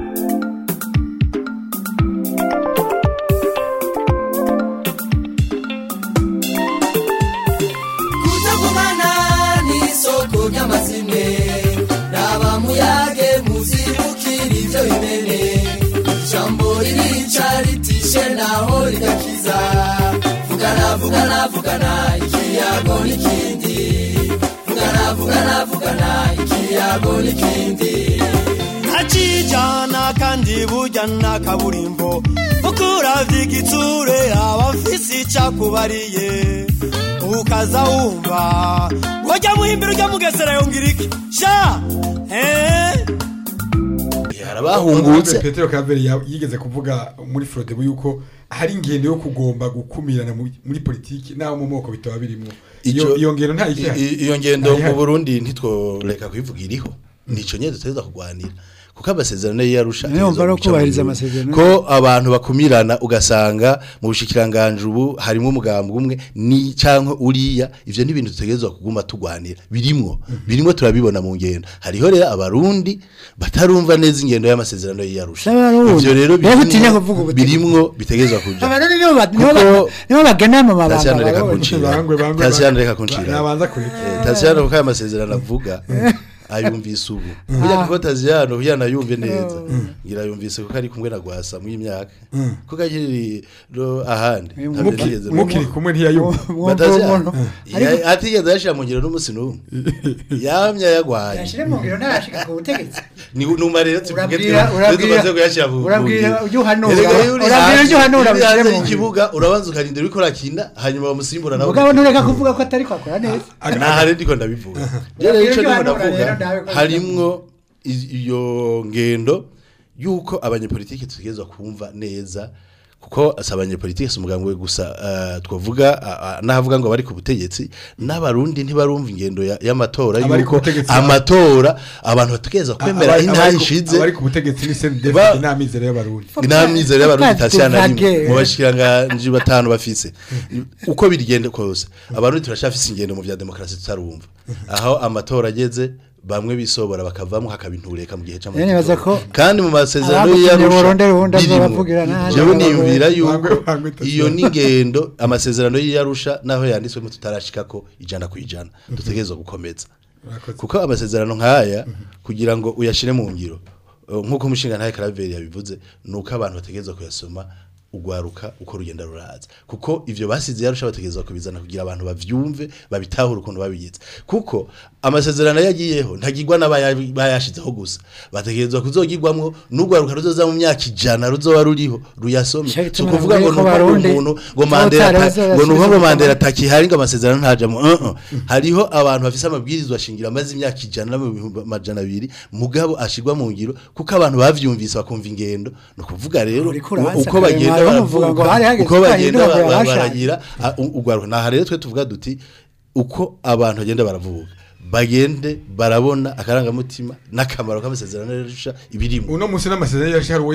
naho rigakiza vugana ikiyago n'ikindi vugana ikiyago n'ikindi ntacijana kandi bujyana kaburimbo ukuravya igitsure abafise icakubariye ukaza wumva wajya muhimbira ujya mugesera yongira iki sha harabahungutse Petero Kaveri yigeze kuvuga muri Frodebu yuko hari ingendo yo kugomba gukumirana muri politiki naho mu moko bitaba birimo iyo ngendo nta iyo ngendo mu Burundi ntitworeka kuyivuga iriho nico nyeze tuteza kugwanira kuko amasezerano y'Arusha ko abantu bakumirana ugasanga mu bushikiranganje ubu harimo umugambwe umwe ni canke uriya ivyo n'ibintu tutegerezwa kuguma tugwanira birimwo turabibona mu ngendo hariho rero abarundi batarumva neza ingendo y'amasezerano y'Arusha ivyo rero birimwo bitegerezwa kuja abarundi nibo bagana mu mabanga Taziana reka kunshira nabanza kureka Taziana ko aya masezerano avuga ayumvise ubu burya kuko Taziano yana yumve neza ngira yumvise ko ari kumwe na Gwasa mu imyaka ko kagiri ahandi mukiri kumwe ntiyayumva atigeze yashira mu ngiro n'umusi n'umwe yamya yagwaye yashire mu ngiro narashika ku butegetsi ni numarero tumaze kuyashira mu urabwira ujuhanura bishyire mu kibuga urabanza ukarindira uriko rakina hanyuma bamusimbura nawe mugabo ntureka kuvuga ko atari kwakora neza nahare ndiko ndabivuga rero ico ndiko ndavuga harimwo iyo ngendo yuko abanyepolitiki tugezwa kumva neza kuko asabanye politike umugambwe gusa twavuga nahavuga ngo bari ku butegetsi n'abarundi ntibarumva ingendo y'amatora yuko amatora abantu bategeza kwemera intahishize abari ku butegetsi ni CNDF n'amizero y'abarundi tashyana rimwe mu bashikiranganje batanu bafise uko birigende kose abarundi turashafise ingendo mu vya demokrasi tutarumva aho amatora ageze bamwe bisobora bakavamo hakabintureka mu gihe cy'amatora kandi mu masezerano y'Arusha jewe niyumvira yuko iyo ningendo amasezerano y'Arusha naho yanditswe mu tutarashikako ijana ku ijana dutegerezwa gukomeza kuko amasezerano nkaya kugira ngo uyashire mu ngiro nkuko umushinga ntaye Claver yabivuze nuko abantu bategerezwa kuyasoma ugwaruka uko rugenda ruraza kuko ivyo basize Yarusha bategerezwa kubizana kugira abantu bavyumve babitahura ukuntu babigize kuko amasezerano yagiyeho ntagirwa n'abayashizeho gusa bategerezwa kuzogirwamwo n'ugwaruka ruzoza mu myaka 100 ruzoba ruriho ruyasome cyo kuvuga ngo umuntu ngo Mandela atakihari ngo amasezerano ntajamo hariho abantu bafise amabwirizwa shingira amazi imyaka 100 mugabo ashigwa mu ngiro kuko abantu bavyumvise bakumva ingendo no kuvuga rero uko bagenda uko bagenda baragira ugwaruka na rero twe tuvuga duti uko abantu bagenda baravuga bagende barabona akarangamutima n'akamaro k'amasezerano y'Arusha ibirimo uno munsi n'amasezerano y'Arusha hari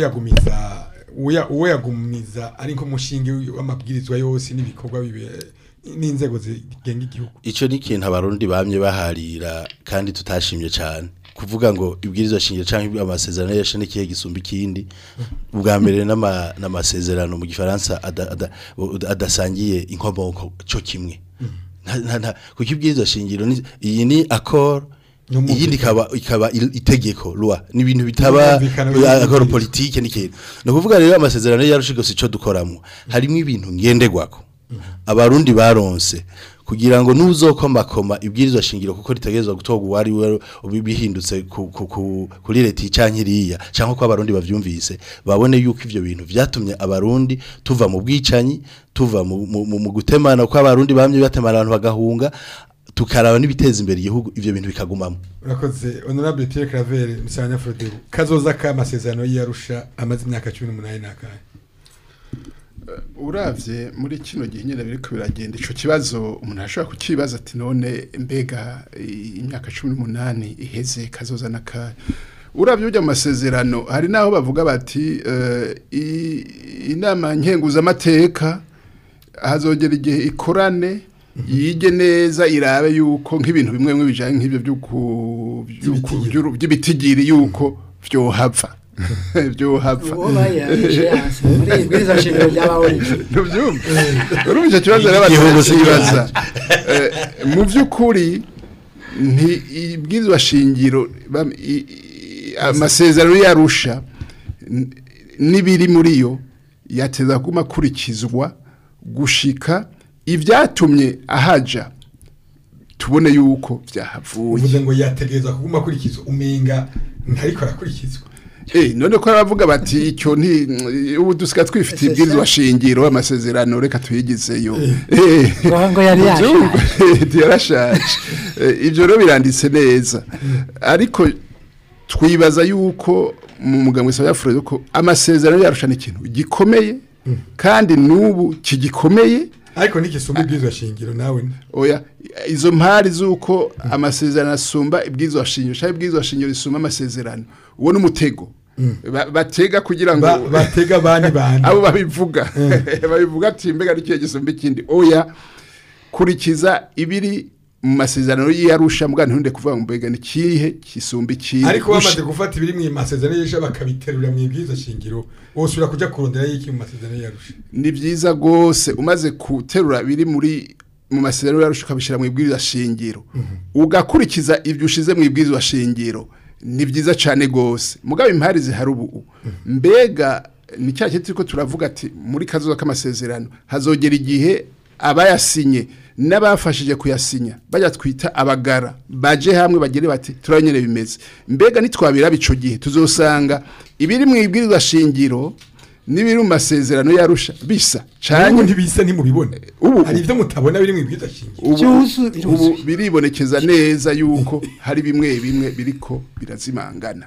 uwo yagumiza ariko mushinge w'amabwirizwa yose n'ibikorwa bibe n'inzego zigenga igihugu ico ni ikintu abarundi bamye baharira kandi tutashimye cyane kuvuga ngo ibwirizwa shingiro canke amasezerano y'Arusha n'ikihe gisumba ikindi ubwa mbere n'amasezerano mu gifaransa adasangiye inkomoko cyo kimwe kuko ibwirizwa shingiro iyi ni accord iyindi ikaba itegeko loi ni ibintu bitaba accord politique n'ikintu no kuvuga rero amasezerano y'Arusha gose ico dukoramo harimo ibintu ngendegwako abarundi baronse kugira ngo nuzokomakoma ibwirizwa shingiro kuko ritegerezwa gutogwa wari bihindutse kuri leta icankiriya canko ko abarundi bavyumvise babone yuko ivyo bintu vyatumye abarundi tuva mu bwicanyi tuva mu gutemana ko abarundi bamye batemana abantu bagahunga tukaraba nibiteza imbere igihugu ivyo bintu bikagumamo urakoze honorable Pierre Claver Musanya Frodero kazoza ka amasezerano y'Arusha amaze imyaka 18 n'akaye uravye muri kino gihe nyene biriko biragenda ico kibazo umuntu ashobora kukibaza ati none mbega imyaka 18 iheze kazoza nakaye uravye ujya amasezerano hari naho bavuga bati inama nkenguza amateka hazogera igihe ikorane yige neza irabe yuko nk'ibintu bimwe bimwe bijanye nk'ibyo by'ubitigiri yuko vyohava vyohava urumva kibazo n'abayibaza mu by'ukuri nti ibwirizwa shingiro amasezerano y'Arusha nibiri muri yo yateza kumakurikizwa gushika ivyatumye ahaja tubone yuko vyahavuye uvuze ngo yategeza kuguma kurikizwa umenga ntariko arakurikizwa none ko aravuga bati icyo nti ubu dusika twifite ibwirizwa shingiro amasezerano reka tuyigizeyo ngo yari yarashaje ivyo rero biranditse neza ariko twibaza yuko mu mugambwe sa Afro ko amasezerano y'Arusha n'ikintu gikomeye kandi nubu kigikomeye ariko nikisumba ibwirizwa shingiro nawe oya izo mpari zuko amasezerano asumba ibwirizwa shingiro cyangwa ibwirizwa shingiro risumba amasezerano uwo n'umutego batega kugira ngo batega bani abo babivuga babivuga ati mbega ari kiye gisumba ikindi oya kurikiza ibiri mu masezerano y'Arusha mbwa ntunde kuvuga ngo mbega ni kihe kisumba ikindi ariko bamaze gufata ibiri mu masezerano y'Arusha bakabiterura mu ibwirizwa shingiro wosura kuja kurondera y'iki mu masezerano y'Arusha ni byiza gose umaze guterura biri muri mu masezerano y'Arusha kabishira mu ibwirizwa shingiro ugakurikiza ivyo ushize mu ibwirizwa shingiro ni byiza cyane gose mugabe impari zihari ubu mbega ni cyake turiko turavuga ati muri kazoza k'amasezerano hazogera igihe abayasinye n'abafashije kuyasinya bajya twita abagara baje hamwe bagire bati turanyene bimeze mbega nitwabira bico gihe tuzosanga ibiri mu ibwirizwa shingiro n'ibiri mu masezerano y'Arusha bisa cyane ntibisa ntimubibone hari ivyo mutabona biri mu ibwirizwa shingiro ubu biribonekeza neza yuko hari bimwe biriko birazimangana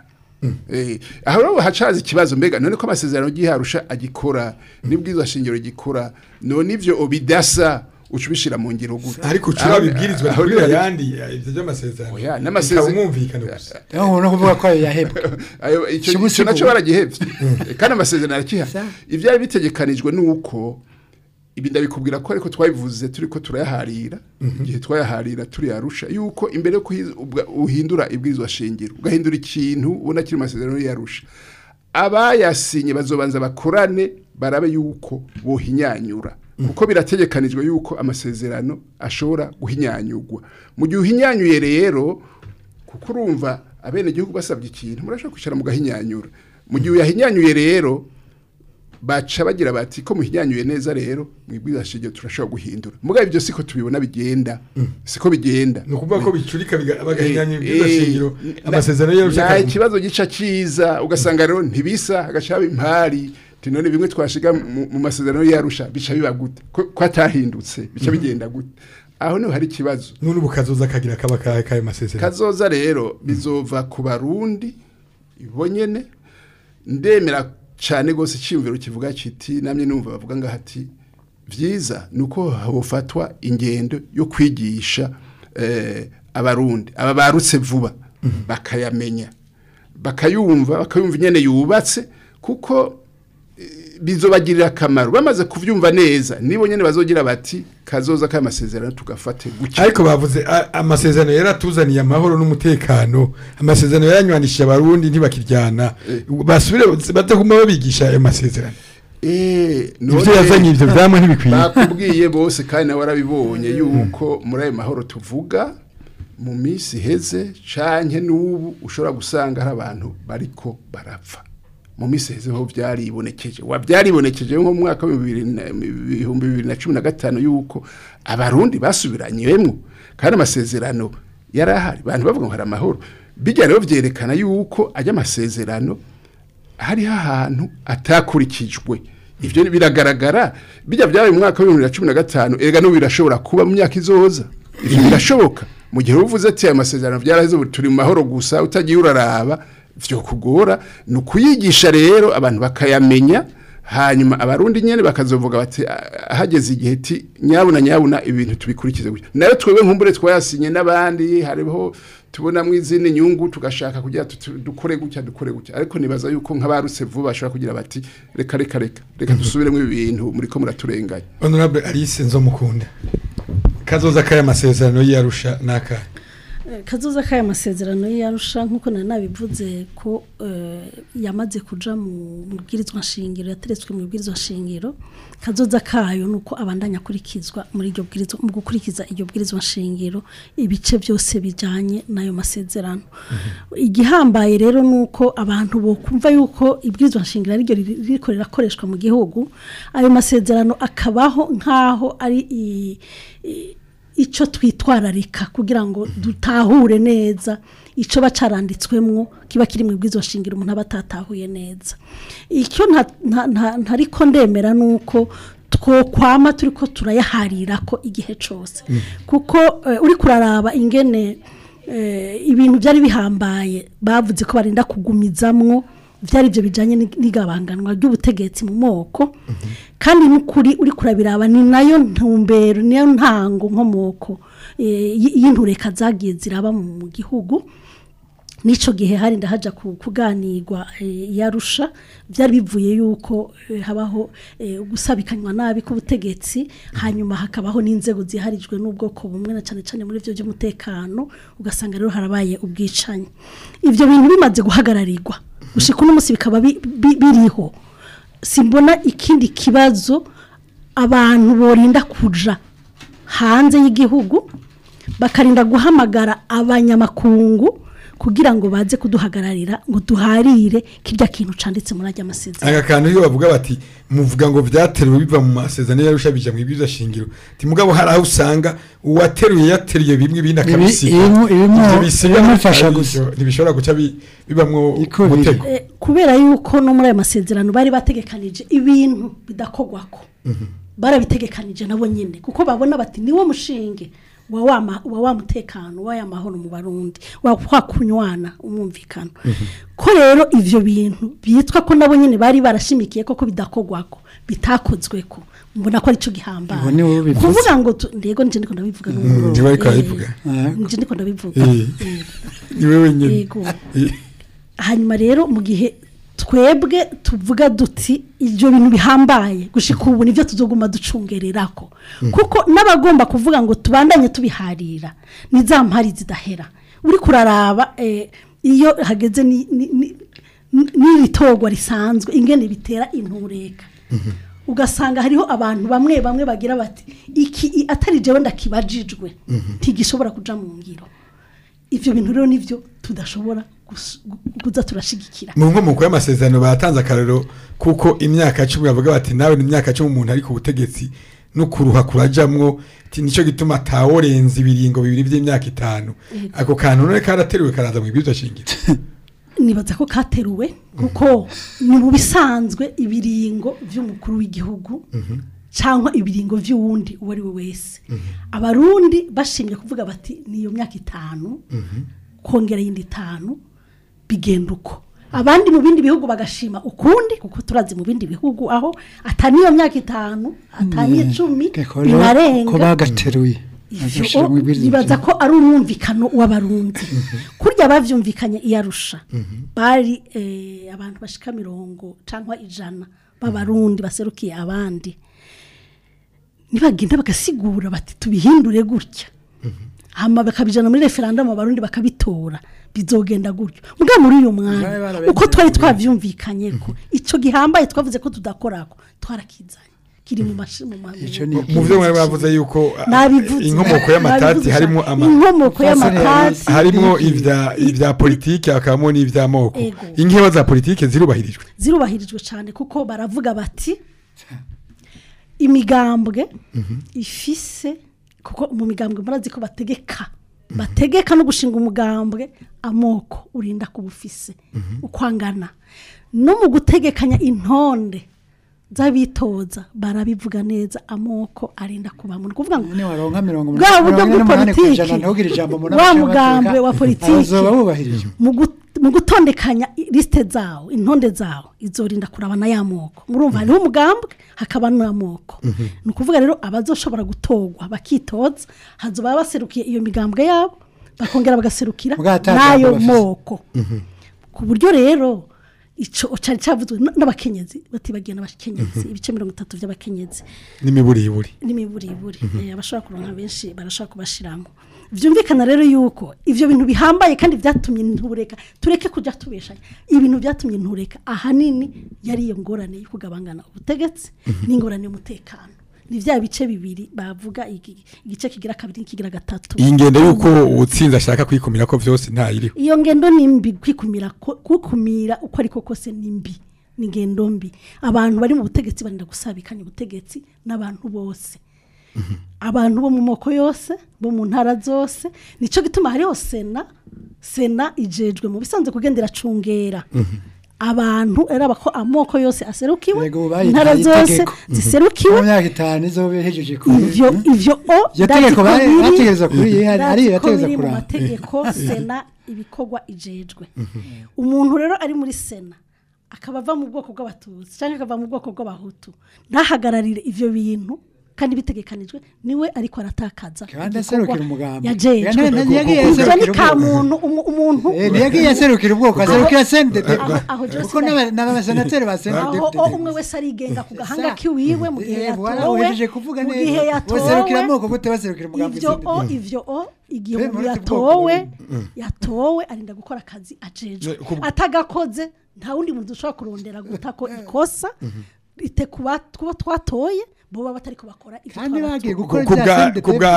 aho hacaza ikibazo mbega none ko amasezerano y'Arusha agikora nibwirizwa shingiro gikora none ivyo obidasa ucubishira mu ngiro gute ariko ucura bibwirizwa kuri yandi ivyo by'amasezerano oya n'amasezerano umumvikano gusa no kuvuga ko yahebwe ayo icyo naco baragihebye kandi amasezerano arakiha ivyo bitegekanijwe nuko ibi ndabikubwira ko ariko twabivuze turiko turayaharira igihe twayaharira turi Arusha yuko imbere ko uhindura ibwirizwa shingiro ugahindura ikintu ubona kiri amasezerano y'Arusha abayasinye bazobanza bakorane barabe yuko bohinyanyura kuko birategekanijwe yuko amasezerano ashobora guhinyanyugwa mu gihe uhinyanyuye rero kuko urumva abene gihugu basabye ikintu murashaka kwicara mu gahinyanyura mu gihe uyahinyanyuye rero baca bagira bati ko muhinyanyuye neza rero mwibwiza shingiro turashobora guhindura mugabe ibyo siko tubibona bigenda siko bigenda no kuvuga ko bicurika bagahinyanyuye ibwiza shingiro amasezerano y'Arusha ikibazo gica ciza ugasanga rero ntibisa agashaba impari tinone bimwe twashiga mu masezerano y'Arusha bica biba gute ko atahindutse bica bigenda gute aho niho hari ikibazo none ubukazoza kagira kabakaye masezerano kazoza rero bizova ku barundi ibonyene ndemera cyane gose cyimviro kivuga kiti namye numva bavuga nga hati vyiza nuko hofatwa ingendo yo kwigisha abarundi aba barutse vuba bakayamenya bakayumva nyene yubatse kuko bizobagirira akamaro bamaze kuvyumva neza nibo nyene bazogira bati kazoza ka masezerano tugafate gucya ariko bavuze amasezerano yaratuzaniye amahoro n'umutekano amasezerano yaranywanishije abarundi ntibakiryana basubire bataguma babigisha ayo masezerano none yazanye ivyo vyamwe ntibikwiye bakubwiye bose kandi nawe warabibonye yuko muri ayo mahoro tuvuga mu misi heze canke n'ubu ushobora gusanga hari abantu bariko barapfa mu miseze ho byaribonekeje wabyaribonekeje nko mu mwaka wa 2015 yuko abarundi basubiranyemo kandi amasezerano yarahari abantu bavuga ngo hari amahoro bijya rero vyerekana yuko ajya amasezerano hari ahantu atakurikijwe ivyo biragaragara bijya byabaye mu mwaka wa 2015 erega no birashobora kuba mu myaka izoza ivyo birashoboka mu gihe uvuze ati amasezerano byaraheze turi mu mahoro gusa utagiye uraraba vyo kugora nukuyigisha rero abantu bakayamenya hanyuma abarundi nyene bakazovuga bati hageze igihe ti nyabuna ibintu tubikurikize gutya nayo twebwe nkumbure twayasinye nabandi hariho tubona mwizine nyungu tugashaka kugira dukore gutya ariko nibaza yuko nk'abarutse vuba bashobora kugira bati reka dusubiremo ibintu muri ko muraturenganya Honorable Alice Nzomukunda kazoza kaya masezerano y'Arusha naka kazoza kaya masezerano y'Arusha nkuko nabivuze ko yamaze kuja mu bwirizwa nshingiro yateretswe mu bwirizwa nshingiro kazoza kayo nuko abandanya kurikizwa muri iryo bwirizwa mu gukurikiza iryo bwirizwa nshingiro ibice byose bijanye nayo masezerano igihambaye rero nuko abantu bo kumva yuko ibwirizwa nshingiro ari ryo riko rirakoreshwa mu gihugu ayo masezerano akabaho nkaho ari ico twitwararika kugira ngo dutahure neza ico bacaranditswemwo kiba kiri mu bwizo shingiro umuntu abatatahuye neza icyo ntariko ndemera nuko twokwama turiko turayaharira ko igihe cose kuko uri kuraraba ingene ibintu byari bihambaye bavuze ko barinda kugumizamwo vyari byo bijanye n'igabanganwa ry'ubutegetsi mu moko kandi n'ukuri uri kurabiraba ni nayo ntumbero niyo ntango nkomoko y'intureka zagiye ziraba mu gihugu nico gihe hari ndahaja kuganirwa yarusha byari bivuye yuko habaho gusabikanywa nabi ku butegetsi hanyuma hakabaho n'inzego ziharijwe n'ubwoko bumwe na cyane muri byo by'umutekano ugasanga rero harabaye ubwicanyi ivyo bintu bimaze guhagararirwa gushika n'umunsi bikaba biriho simbona ikindi kibazo abantu borinda kuja hanze y'igihugu bakarinda guhamagara abanyamakungu kugira ngo baze kuduhagararira ngo duharire kirya kintu canditse muri ajya masezerano aka kantu iyo bavuga bati muvuga ngo vyateruwe biva mu masezerano y'Arusha bija mu ibyiza shingiro ti mugabo hari aho usanga uwateruye yateriye bimwe binda kabisiga ibimufasha gusa ntibishobora guca bibamwo mutego kubera yuko no muri ayo masezerano bari bategekanije ibintu bidakogwako barabitegekanije nabo nyine kuko babona bati niwo mushinge wa mutekano wa yamahoro mu Barundi wa kunywana umumvikano ko rero ivyo bintu bitwa ko nabo nyene bari barashimikiye ko bidakogwako bitakozweko mbona ko ari cyo gihambaye kuvuga ngo ndego nje ndiko ndabivuga nje bari kwabivuga nje ndiko ndabivuga ni wewe nyene hanyuma rero mu gihe twebwe tuvuga duti ibyo bintu bihambaye gushika ubu nivyo tuzoguma ducungererako kuko nabagomba kuvuga ngo tubandanye tubiharira nizampari zidahera uri kuraraba iyo hageze n'ibitogwa risanzwe ingene bitera intureka ugasanga hariho abantu bamwe bagira bati iki atari jewe ndakibajijwe ntigishobora kuja mu ngiro ivyo bintu rero nivyo tudashobora kuza turashigikira mu nkomoko y'amasezerano batanze akarero kuko imyaka 10 bavuga bati nawe ni imyaka 10 umuntu ari ku butegetsi no kuruha kurajamwo nico gituma taworenza ibiringo bibiri by'imyaka 5 ako kantu none karateruwe karaza mu ibizwa shingiro nibaza ko kateruwe kuko ni mu bisanzwe ibiringo by'umukuru w'igihugu cyangwa ibiringo vy'uwundi uwo ari we wese abarundi bashimye kuvuga bati niyo myaka 5 kongera yindi 5 bigenda uko abandi mu bindi bihugu bagashima ukundi kuko turazi mu bindi bihugu aho ataniyo myaka 5 ataniye 10 binarenga ko bagateruye nibaza ko ari umwumvikano w'abarundi kurya bavyumvikanye iyarusha bari abantu bashika 100 cyangwa 100 b'abarundi baserukiye abandi nibagenda bagasigura bati tubihindure gutya hama bakabijana muri referendum abarundi bakabitora bizogenda gutyo muga muri uyu mwanya uko twari twavyumvikanye ko ico gihambaye twavuze ko tudakorako twarakizanye kiri mu mu byo mwari bavuze yuko inkomoko y'amatati harimo inkomoko y'amatati harimo ivya politike akamo n'ivya moko inkeba za politike zirubahirijwe cyane kuko baravuga bati imigambwe ifise kuko mu migambwe murazi ko bategeka no gushinga umugambwe amoko urinda kubufise ukwangana no mu gutegekanya intonde zabitoza barabivuga neza amoko arinda kubamwe kuvuga ngo ni waronka 70 bwa buryo bw'politiki wa mugambwe wa politiki mu gutondekanya liste zawo intonde zawo izorinda kurabana y'amoko murumva hariho umugambwe hakaba n'amoko ni kuvuga rero abazoshobora gutogwa bakitoza hazoba baserukiye iyo migambwe yabo bakongera bagaserukira nayo moko ku buryo rero ico cyari cyavuzwe n'abakenyezi batibagiye n'abakenyezi ibice 30 by'abakenyezi n'imiburiburi abashobora kuronka benshi barashaka kubashiramo vyumvikana rero yuko ivyo bintu bihambaye kandi byatumye ntureka tureke kujya tubeshanya ibintu byatumye ntureka ahanini yari iyo ngorane y'ukugabangana ubutegetsi n'ingorane y'umutekano ni vya bice bibiri bavuga igice kigira kabiri n'ikigira gatatu ingendo yuko utsinze ashaka kwikumira ko vyose ntayiriho iyo ngendo nimbi kwikumira uko ariko kose nimbi ni ngendo mbi abantu bari mu butegetsi barinda gusabikanya ubutegetsi n'abantu bose abantu bo mu moko yose bo mu ntara zose nico gituma hariho sena ijejwe mu bisanzwe kugendera cungera abantu era bako amoko yose aserukiwe ntara zose ziserukiwe mu myaka 5 izobehejeje ko ivyo yategeko bategeza kuri ari yategeza kuri amategeko sena ibikogwa ijejwe umuntu rero ari muri sena akaba ava mu bwoko bw'abatutsi cyangwa akava mu bwoko bw'abahutu ntahagararire ivyo bintu kandi bitegekanijwe niwe ariko aratakaza kandi aserukira umugambi yagiye ka umuntu yagiye aserukira ubwoko aserukira sende kuko n'abasenateri basende umwe wese arigenga ku gahanga kiwiwe mu gihe yatowe kuvuga neza baserukira amoko gute baserukira umugambi ivyo igihe yatowe arinda gukora akazi ajejwe atagakoze nta wundi muntu ushobora kurondera gutako ikosa ite kuba twatoye boba batariko bakora kandi bagiye gukora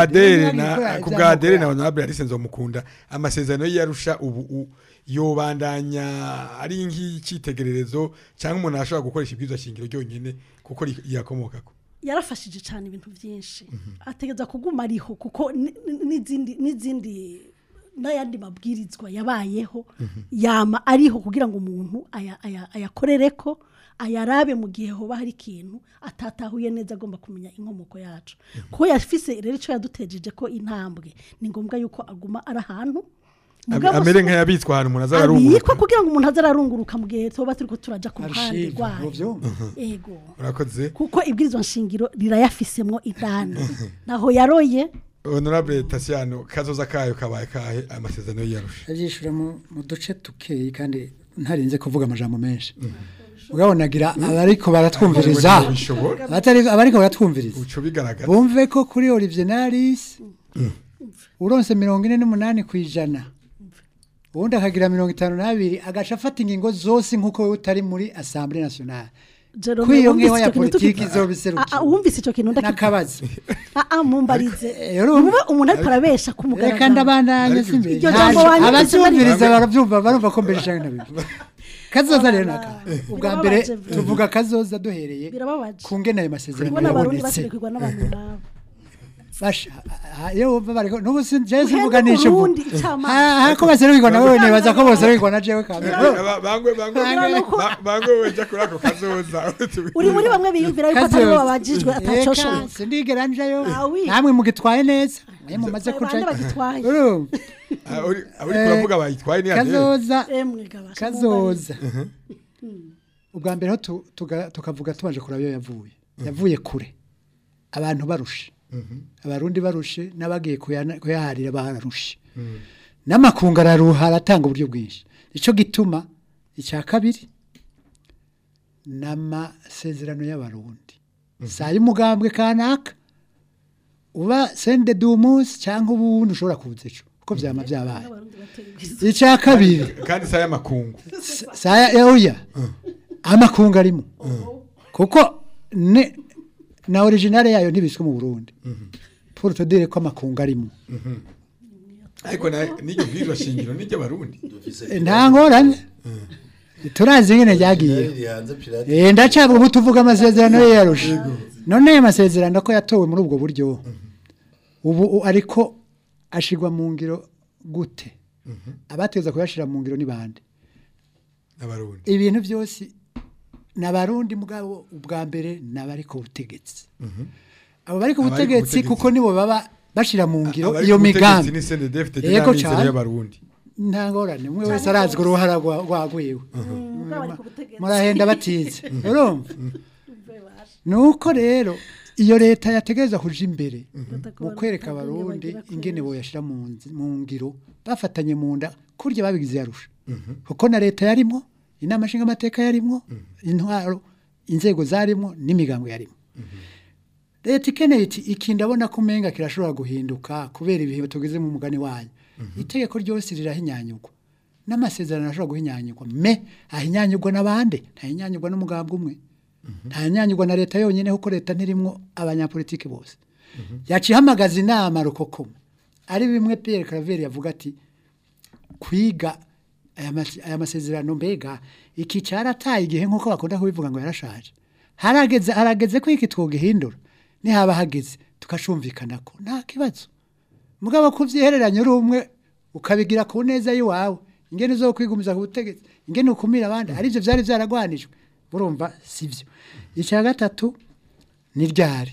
kubwa adere na honorable Alice Mukunda amasezerano yarusha ubu yobandanya ari nk'icitegererezo cyangwa umuntu ashobora gukoresha ibwizo shingiro ryonyine kuko yakomokako yarafashije cyane ibintu byinshi ategeza kuguma ariho kuko n'izindi n'ayandi mabwirizwa yabayeho yama ariho kugira ngo umuntu ayakorereko ayarabe mu gihe hoba hari ikintu atatahuye neza agomba kumenya inkomoko yacu ko yafise rero ico yadutejeje ko intambwe ni ngombwa yuko aguma ari ahantu amere nk'ayabitswe ahantu umuntu azararunguruka abikwa kugira ngo umuntu azararunguruka mu gihe toba turiko turaja ku ruhande rwayo ego urakoze kuko ibwirizwa nshingiro rirayafisemwo indani naho yaroye honorable Tasiano kazoza kayo kabaye kahe amasezerano yarusha yishura mu duce tukeye kandi ntarinze kuvuga amajambo menshi ugabonagira abariko baratwumviriza abariko baratwumviriza uco bigaragaza bumve ko kuri Olivier Naris uronse 48 kwijana ubundi akagira 52 agaca afata ingingo zose nkuko utari muri Assemblée Nationale kwiyo ngeho ya politiki izobiserukira wumvise ico kintu ndakabaza mumbarize umuntu ariko arabesha kumugaragara kandi abandanye simbe abazumviriza baravyumva barumva ko mbere cyane nabivuga kazoza rero naka ubwa mbere tuvuga kazoza duhereye kungena ayo masezerano yabonetse basha yo bariko no sinjeze vuga nico hako baserukirwa nawe nebaza ko baserukirwa na jewe kamera bangwe weja kurako kazoza uri muri bamwe biyumvira yuko atari babajijwe atacosho sindigeranje yo namwe mugitwaye neza mwe mumaze kuca uri kuravuga bayitwaye ni kazoza ubwa mbere ho tukavuga tubanje kurabyo yavuye kure abantu barusha abarundi barushe n'abagiye kuyaharira bararushe n'amakunga araruha aratanga uburyo bwinshi ico gituma icya kabiri n'amasezerano y'abarundi sayo umugambwe kanaka uba sende dumus cyangwa ubundi ushobora kuzeco uko vyama vyabaye icya kabiri kandi saya makungu saya oya amakunga arimo kuko na originale yayo ntibiswe mu Burundi pour te dire ko amakunga arimo ariko n'iryo bwizwa shingiro n'iryo barundi nta ngorane turazi nyine ryagiye ndacaga ubu tuvuga amasezerano yarushe none ayo masezerano ko yatowe muri ubwo buryo ubu ariko ashigwa mu ngiro gute abateza kuyashira mu ngiro ni bande n'abarundi ibintu byose n'abarundi mugabo ubwa mbere nabari ko butegetsi abo bari ko butegetsi kuko nibo baba bashira mu ngiro iyo migambi yego cyane y'abarundi ntangorane mwe wese arazwe uruhara rwagwiwe murahenda batize urumva nuko rero iyo leta yategereza kuja imbere mu kwereka abarundi ingene bo yashira mu ngiro bafatanye mu nda kurya babigize yarusha kuko na leta yarimo inama nshinga amateka yarimo intwaro inzego zarimo n'imigambo yarimo leta ikeneye iki ndabona ko umenga kirashobora guhinduka kubera ibihe tugeze mu mugani wanyu itegeko ryose rirahinyanyugwa n'amasezerano ashobora guhinyanyugwa ahinyanyugwa n'abande ntahinyanyugwa n'umugambwe umwe ntahinyanyugwa na leta yonyine kuko leta ntirimwo abanyapolitiki bose yacihamagaza inama rukokoma ari bimwe Pierre Claver yavuga ati kwiga aya masezerano mbega iki carataye igihe nkuko bakunda kubivuga ngo yarashaje harageze ko iki twogihindura ni haba hageze tukashumvikana ko nta kibazo mugabo kuvyihereranya uri umwe ukabigira ku neza yiwawe ingene zo kwigumiza ku butegetsi ingene ukumira abandi ari byo vyari vyaragwanijwe burumva sivyo icya gatatu ni ryari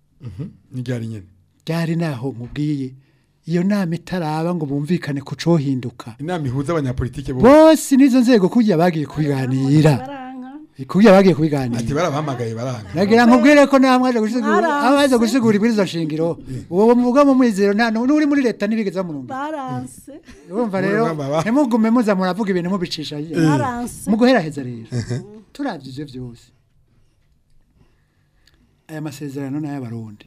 nyene ryari naho mubwiye iyo nama itaraba ngo bumvikane ku cohinduka inama ihuza abanyapolitike bose nizo nzego kujya bagiye kubiganira kujya bagiye kubiganira ati barabahamagaye baranga nagira nkubwire ko namwaje gusigura ibirizo shingiro uwo muvuga mu mwizero nta n'uri muri leta nibigeza mu rumba baranse urumva rero ntimugume muza muravuga ibintu mubicisha mu guheraheza rero turavye ivyo vyose aya masezerano n'ay'abarundi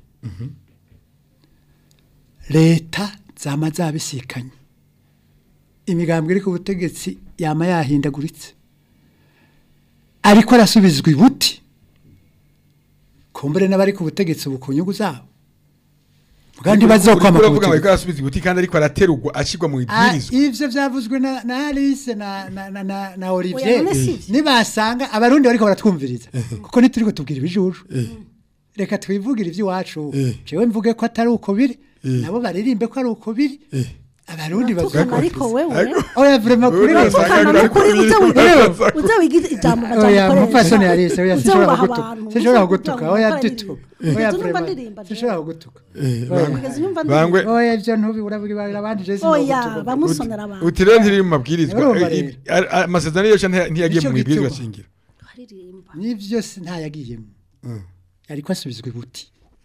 leta zama zabisikanye imigambwe iri ku butegetsi yama yahindaguritse ariko arasubizwa ibuti kumbere n'abari ku butegetsi ubukunyugu zabo kandi bazokwama ku butegetsi ariko arasubizwa ibuti kandi ariko araterugwa ashigwa mu ibwirizwa ivyo vyavuzwe na Alice na Olivier nibasanga abarundi bariko baratwumviriza kuko nituriko tubwira ibijuru reka twivugire ivy'iwacu jewe mvuge ko atari uko biri nabo baririmbe ko ari uko biri abarundi batukana ariko wewe oya vraiment kuri uza wigize ijambo oya mufasoni yarise oya sishobora gutuka oya dutuka oya vraiment sishobora gutuka bangwe oya byo ntubi urabwira abandi je oya bamusonera abantu utire ntiri mu mabwirizwa amasezerano yose ntiyagiye mu mabwirizwa shingiro nivyo ntayagiyemo ariko asubizwe buti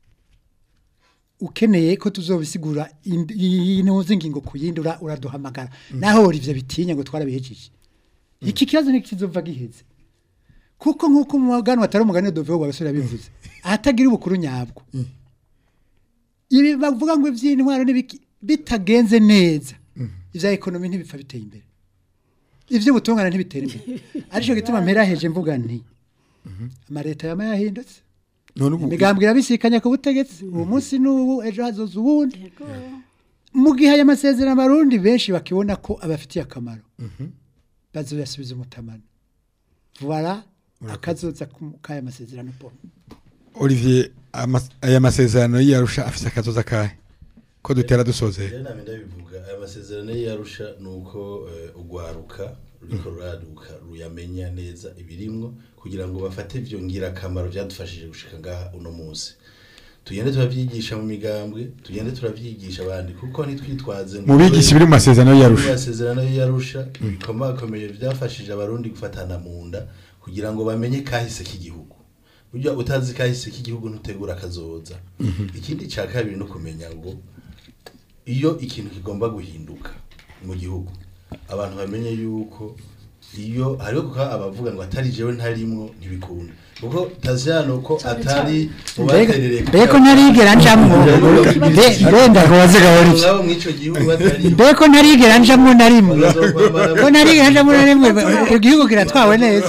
ukeneye ko tuzobisigura inoze ngingo kuyindura uraduhamagara naho ivyo bitinya ngo twarabihejeje iki kibazo ni kizova giheze kuko nkuko umugano atari umugano doveho babasore bivuze ahatagira ubukuru nyabwo ibi bavuga ngo ivy'intwaro n'ibiki bitagenze neza ivya ekonomi ntibipfa biteye imbere ivyo butungana ntibitera imbere arico gituma mperaheje mvuga nti amareta yamayahindutse imigambwe irabisikanya ku butegetsi uwo munsi n'ubu ejo hazoza ubundi mu gihe aya masezerano abarundi benshi bakibona ko abafitiye akamaro bazoyasubiza umutamana voilà akazoza k'aya masezerano po Olivier aya masezerano y'Arusha afise akazoza kahe ko dutera dusozera je namenye ndabivuga aya masezerano y'Arusha nuko ugwaruka riko ruraduka ruyamenya neza ibirimwo kugira ngo bafate ivyo ngira kamaro byadufashije gushika ngaha uno munsi tugende turavyigisha mu migambwe tugende turavyigisha abandi kuko nitwitwaze mu bigisha biri mu masezerano y'Arusha masezerano y'Arusha bikomakomeye byafashije abarundi gufatana mu nda kugira ngo bamenye kahise k'igihugu burya utazi kahise k'igihugu ntutegura kazoza ikindi ca kabiri no kumenya ngo iyo ikintu kigomba guhinduka mu gihugu abantu bamenye yuko iyo hariho kuko abavuga ngo atari jewe ntarimwo ntibikunda kuko Taziano ko atari mubaterere beko ntarigera njamwo benda kubaziga wari ngabo mwico gihugu batari beko ntarigera njamwo narimwe ko ntarigera njamwo narimwe igihugu kiratwawe neza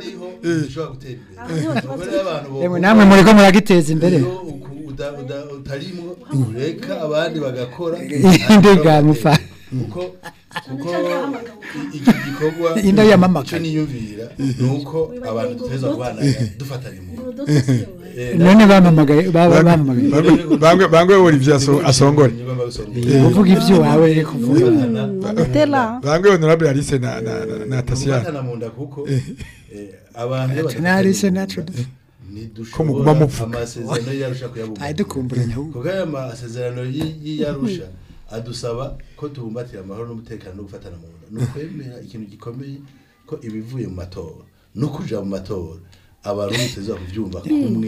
Emwe namwe muri ko muragiteza imbere utarimwo ureka abandi bagakora indiga mufa kuko iki gikorwa inda yamamaka niyumvira nuko abantu tuteza kubana dufatanye mu none bamamagaye bangwe Olivier asongore uvuga ivyo wawe reko kuvuga bangwe honorable Alice na Tasiana kuko abantu Alice nacho ko muguma mupfa amasezerano y'Arusha kuyabumba dukumburanya kuko aya masezerano y'Arusha adusaba ko tubumbatira amahoro n'umutekano no gufatana mu nda no kwemera ikintu gikomeye ko ibivuye mu matora no kuja mu matora abarundi teza kuvyumva kumwe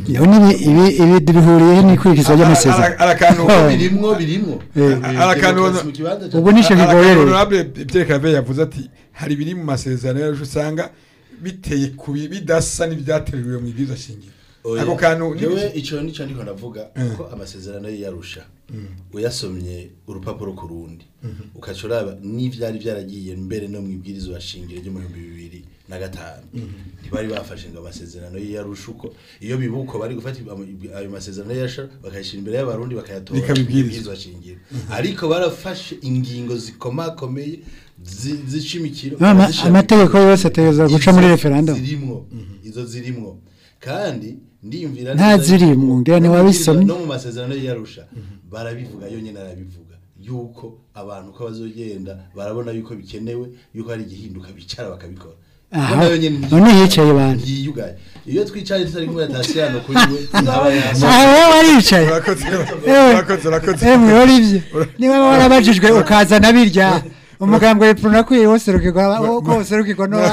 ibi bihuriye n'ikwikiza ry'amasezerano arakantu birimwo arakantu ubu nisho kigoyere honorable Pierre Claver yavuze ati hari biri mu masezerano y'Arusha usanga biteye kubi bidasa n'ibyateruriwe mu bwiza shingiro ako kantu niwe ico nico ndiko ndavuga ko amasezerano y'Arusha uyasomye urupapuro ku rundi ukacuraba n'ivyari byaragiye mbere no mwibwirizo bashingire ryo mu 2005 ntibari bafashe ngo amasezerano y'Arusha uko iyo bibuko bari gufata ayo masezerano y'Arusha bakayishira imbere y'abarundi bakayatora ikabibwirizo bashingire ariko barafashe ingingo zikomakomeye zishimikiro amategeko yose ategeza guca muri referendum zirimwo kandi ndiyumvira nta zirimwo ngira ni wabisomye no mu masezerano y'Arusha barabivuga yonyene arabivuga yuko abantu ko bazogenda barabona yuko bikenewe yuko ari gihinduka bicara bakabikora none yicaye abantu yiyugaye iyo twicaye tutari kumwe Tasiano kuri we naba waricaye urakoze Olivier niba warabajijwe ukazana birya umugambwe w'ipfuna kwiye wose rukigwa no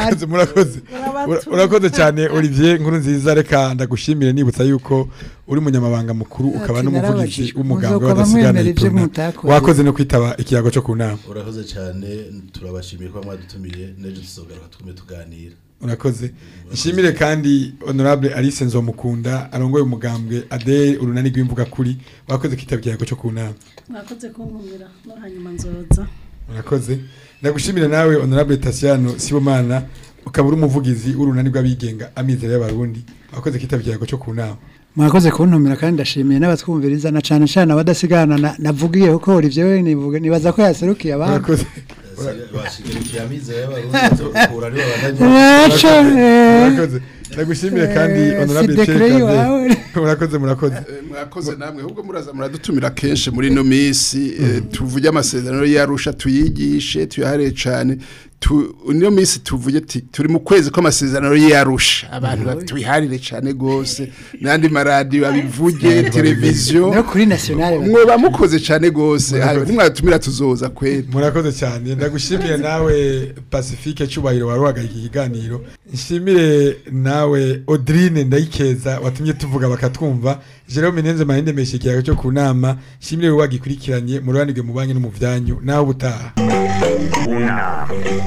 urakoze cyane Olivier nkuru nziza reka ndagushimire nibutsa yuko uri munyamabanga mukuru ukaba n'umuvugizi w'umugambwe w'adasigana ipfuna wakoze no kwitaba ikiyago cyo kunama urakoze cyane turabashimiye ko mwadutumiye nejo tuzogaruka tukume tuganira urakoze nshimire kandi honorable Alice Nzomukunda arongoye umugambwe ade urunani rw'imvuga kuri wakoze kwitaba ikiyago cyo kunama mwakoze kunkumira no hanyuma nzoza Murakoze. Ndagushimira nawe honorable Tasiano Sibomana ukaba uri umuvugizi w'urunani rw'abigenga amizero y'abarundi. Wakoze kitabyago cyo kunama. Mwakoze kuntumira kandi ndashimiye n'abatwumviriza na cyane cyane abadasigana navugiye ko Olivier nivuga nibaza ko yaserukiye abantu. Murakoze. Washigikiye amizero y'abarundi zokura ari babandanye. Murakoze. Ndagushimire kandi honorable Pierre Claver. murakoze murakoze namwe ahubwo muraza muradutumira kenshi muri no misi tuvuge amasezerano yarusha tuyigishe tuyahare cyane niyo misi tuvuge turi mu kwezi kw'amasezerano yarusha abantu batuyiharire cyane gose nandi maradiyo abivuge televiziyo no kuri nationale mwoba mukoze cyane gose mwatumira tuzoza kweli murakoze cyane ndagushimiye nawe Pacifique Cyubahiro waruhagarika ikiganiro nshimire nawe Audrine Ndayikeza watumye tuvuga bakatwumva Jerome Nenze Mahinde Meshikiyaga cyo kunama nshimire wagikurikiranye mu rubanirwe mu banki no mu vyanyu naho butaha Unama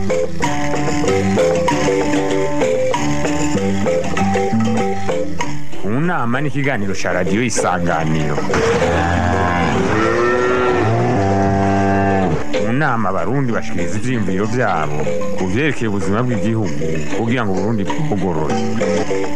Unama ni ikiganiro cya radiyo Isanganiro. Mu nama abarundi bashikiriza ivyiyumviro vyabo ku vyerekeye ubuzima bw'igihugu kugira ngo Burundi bugorore.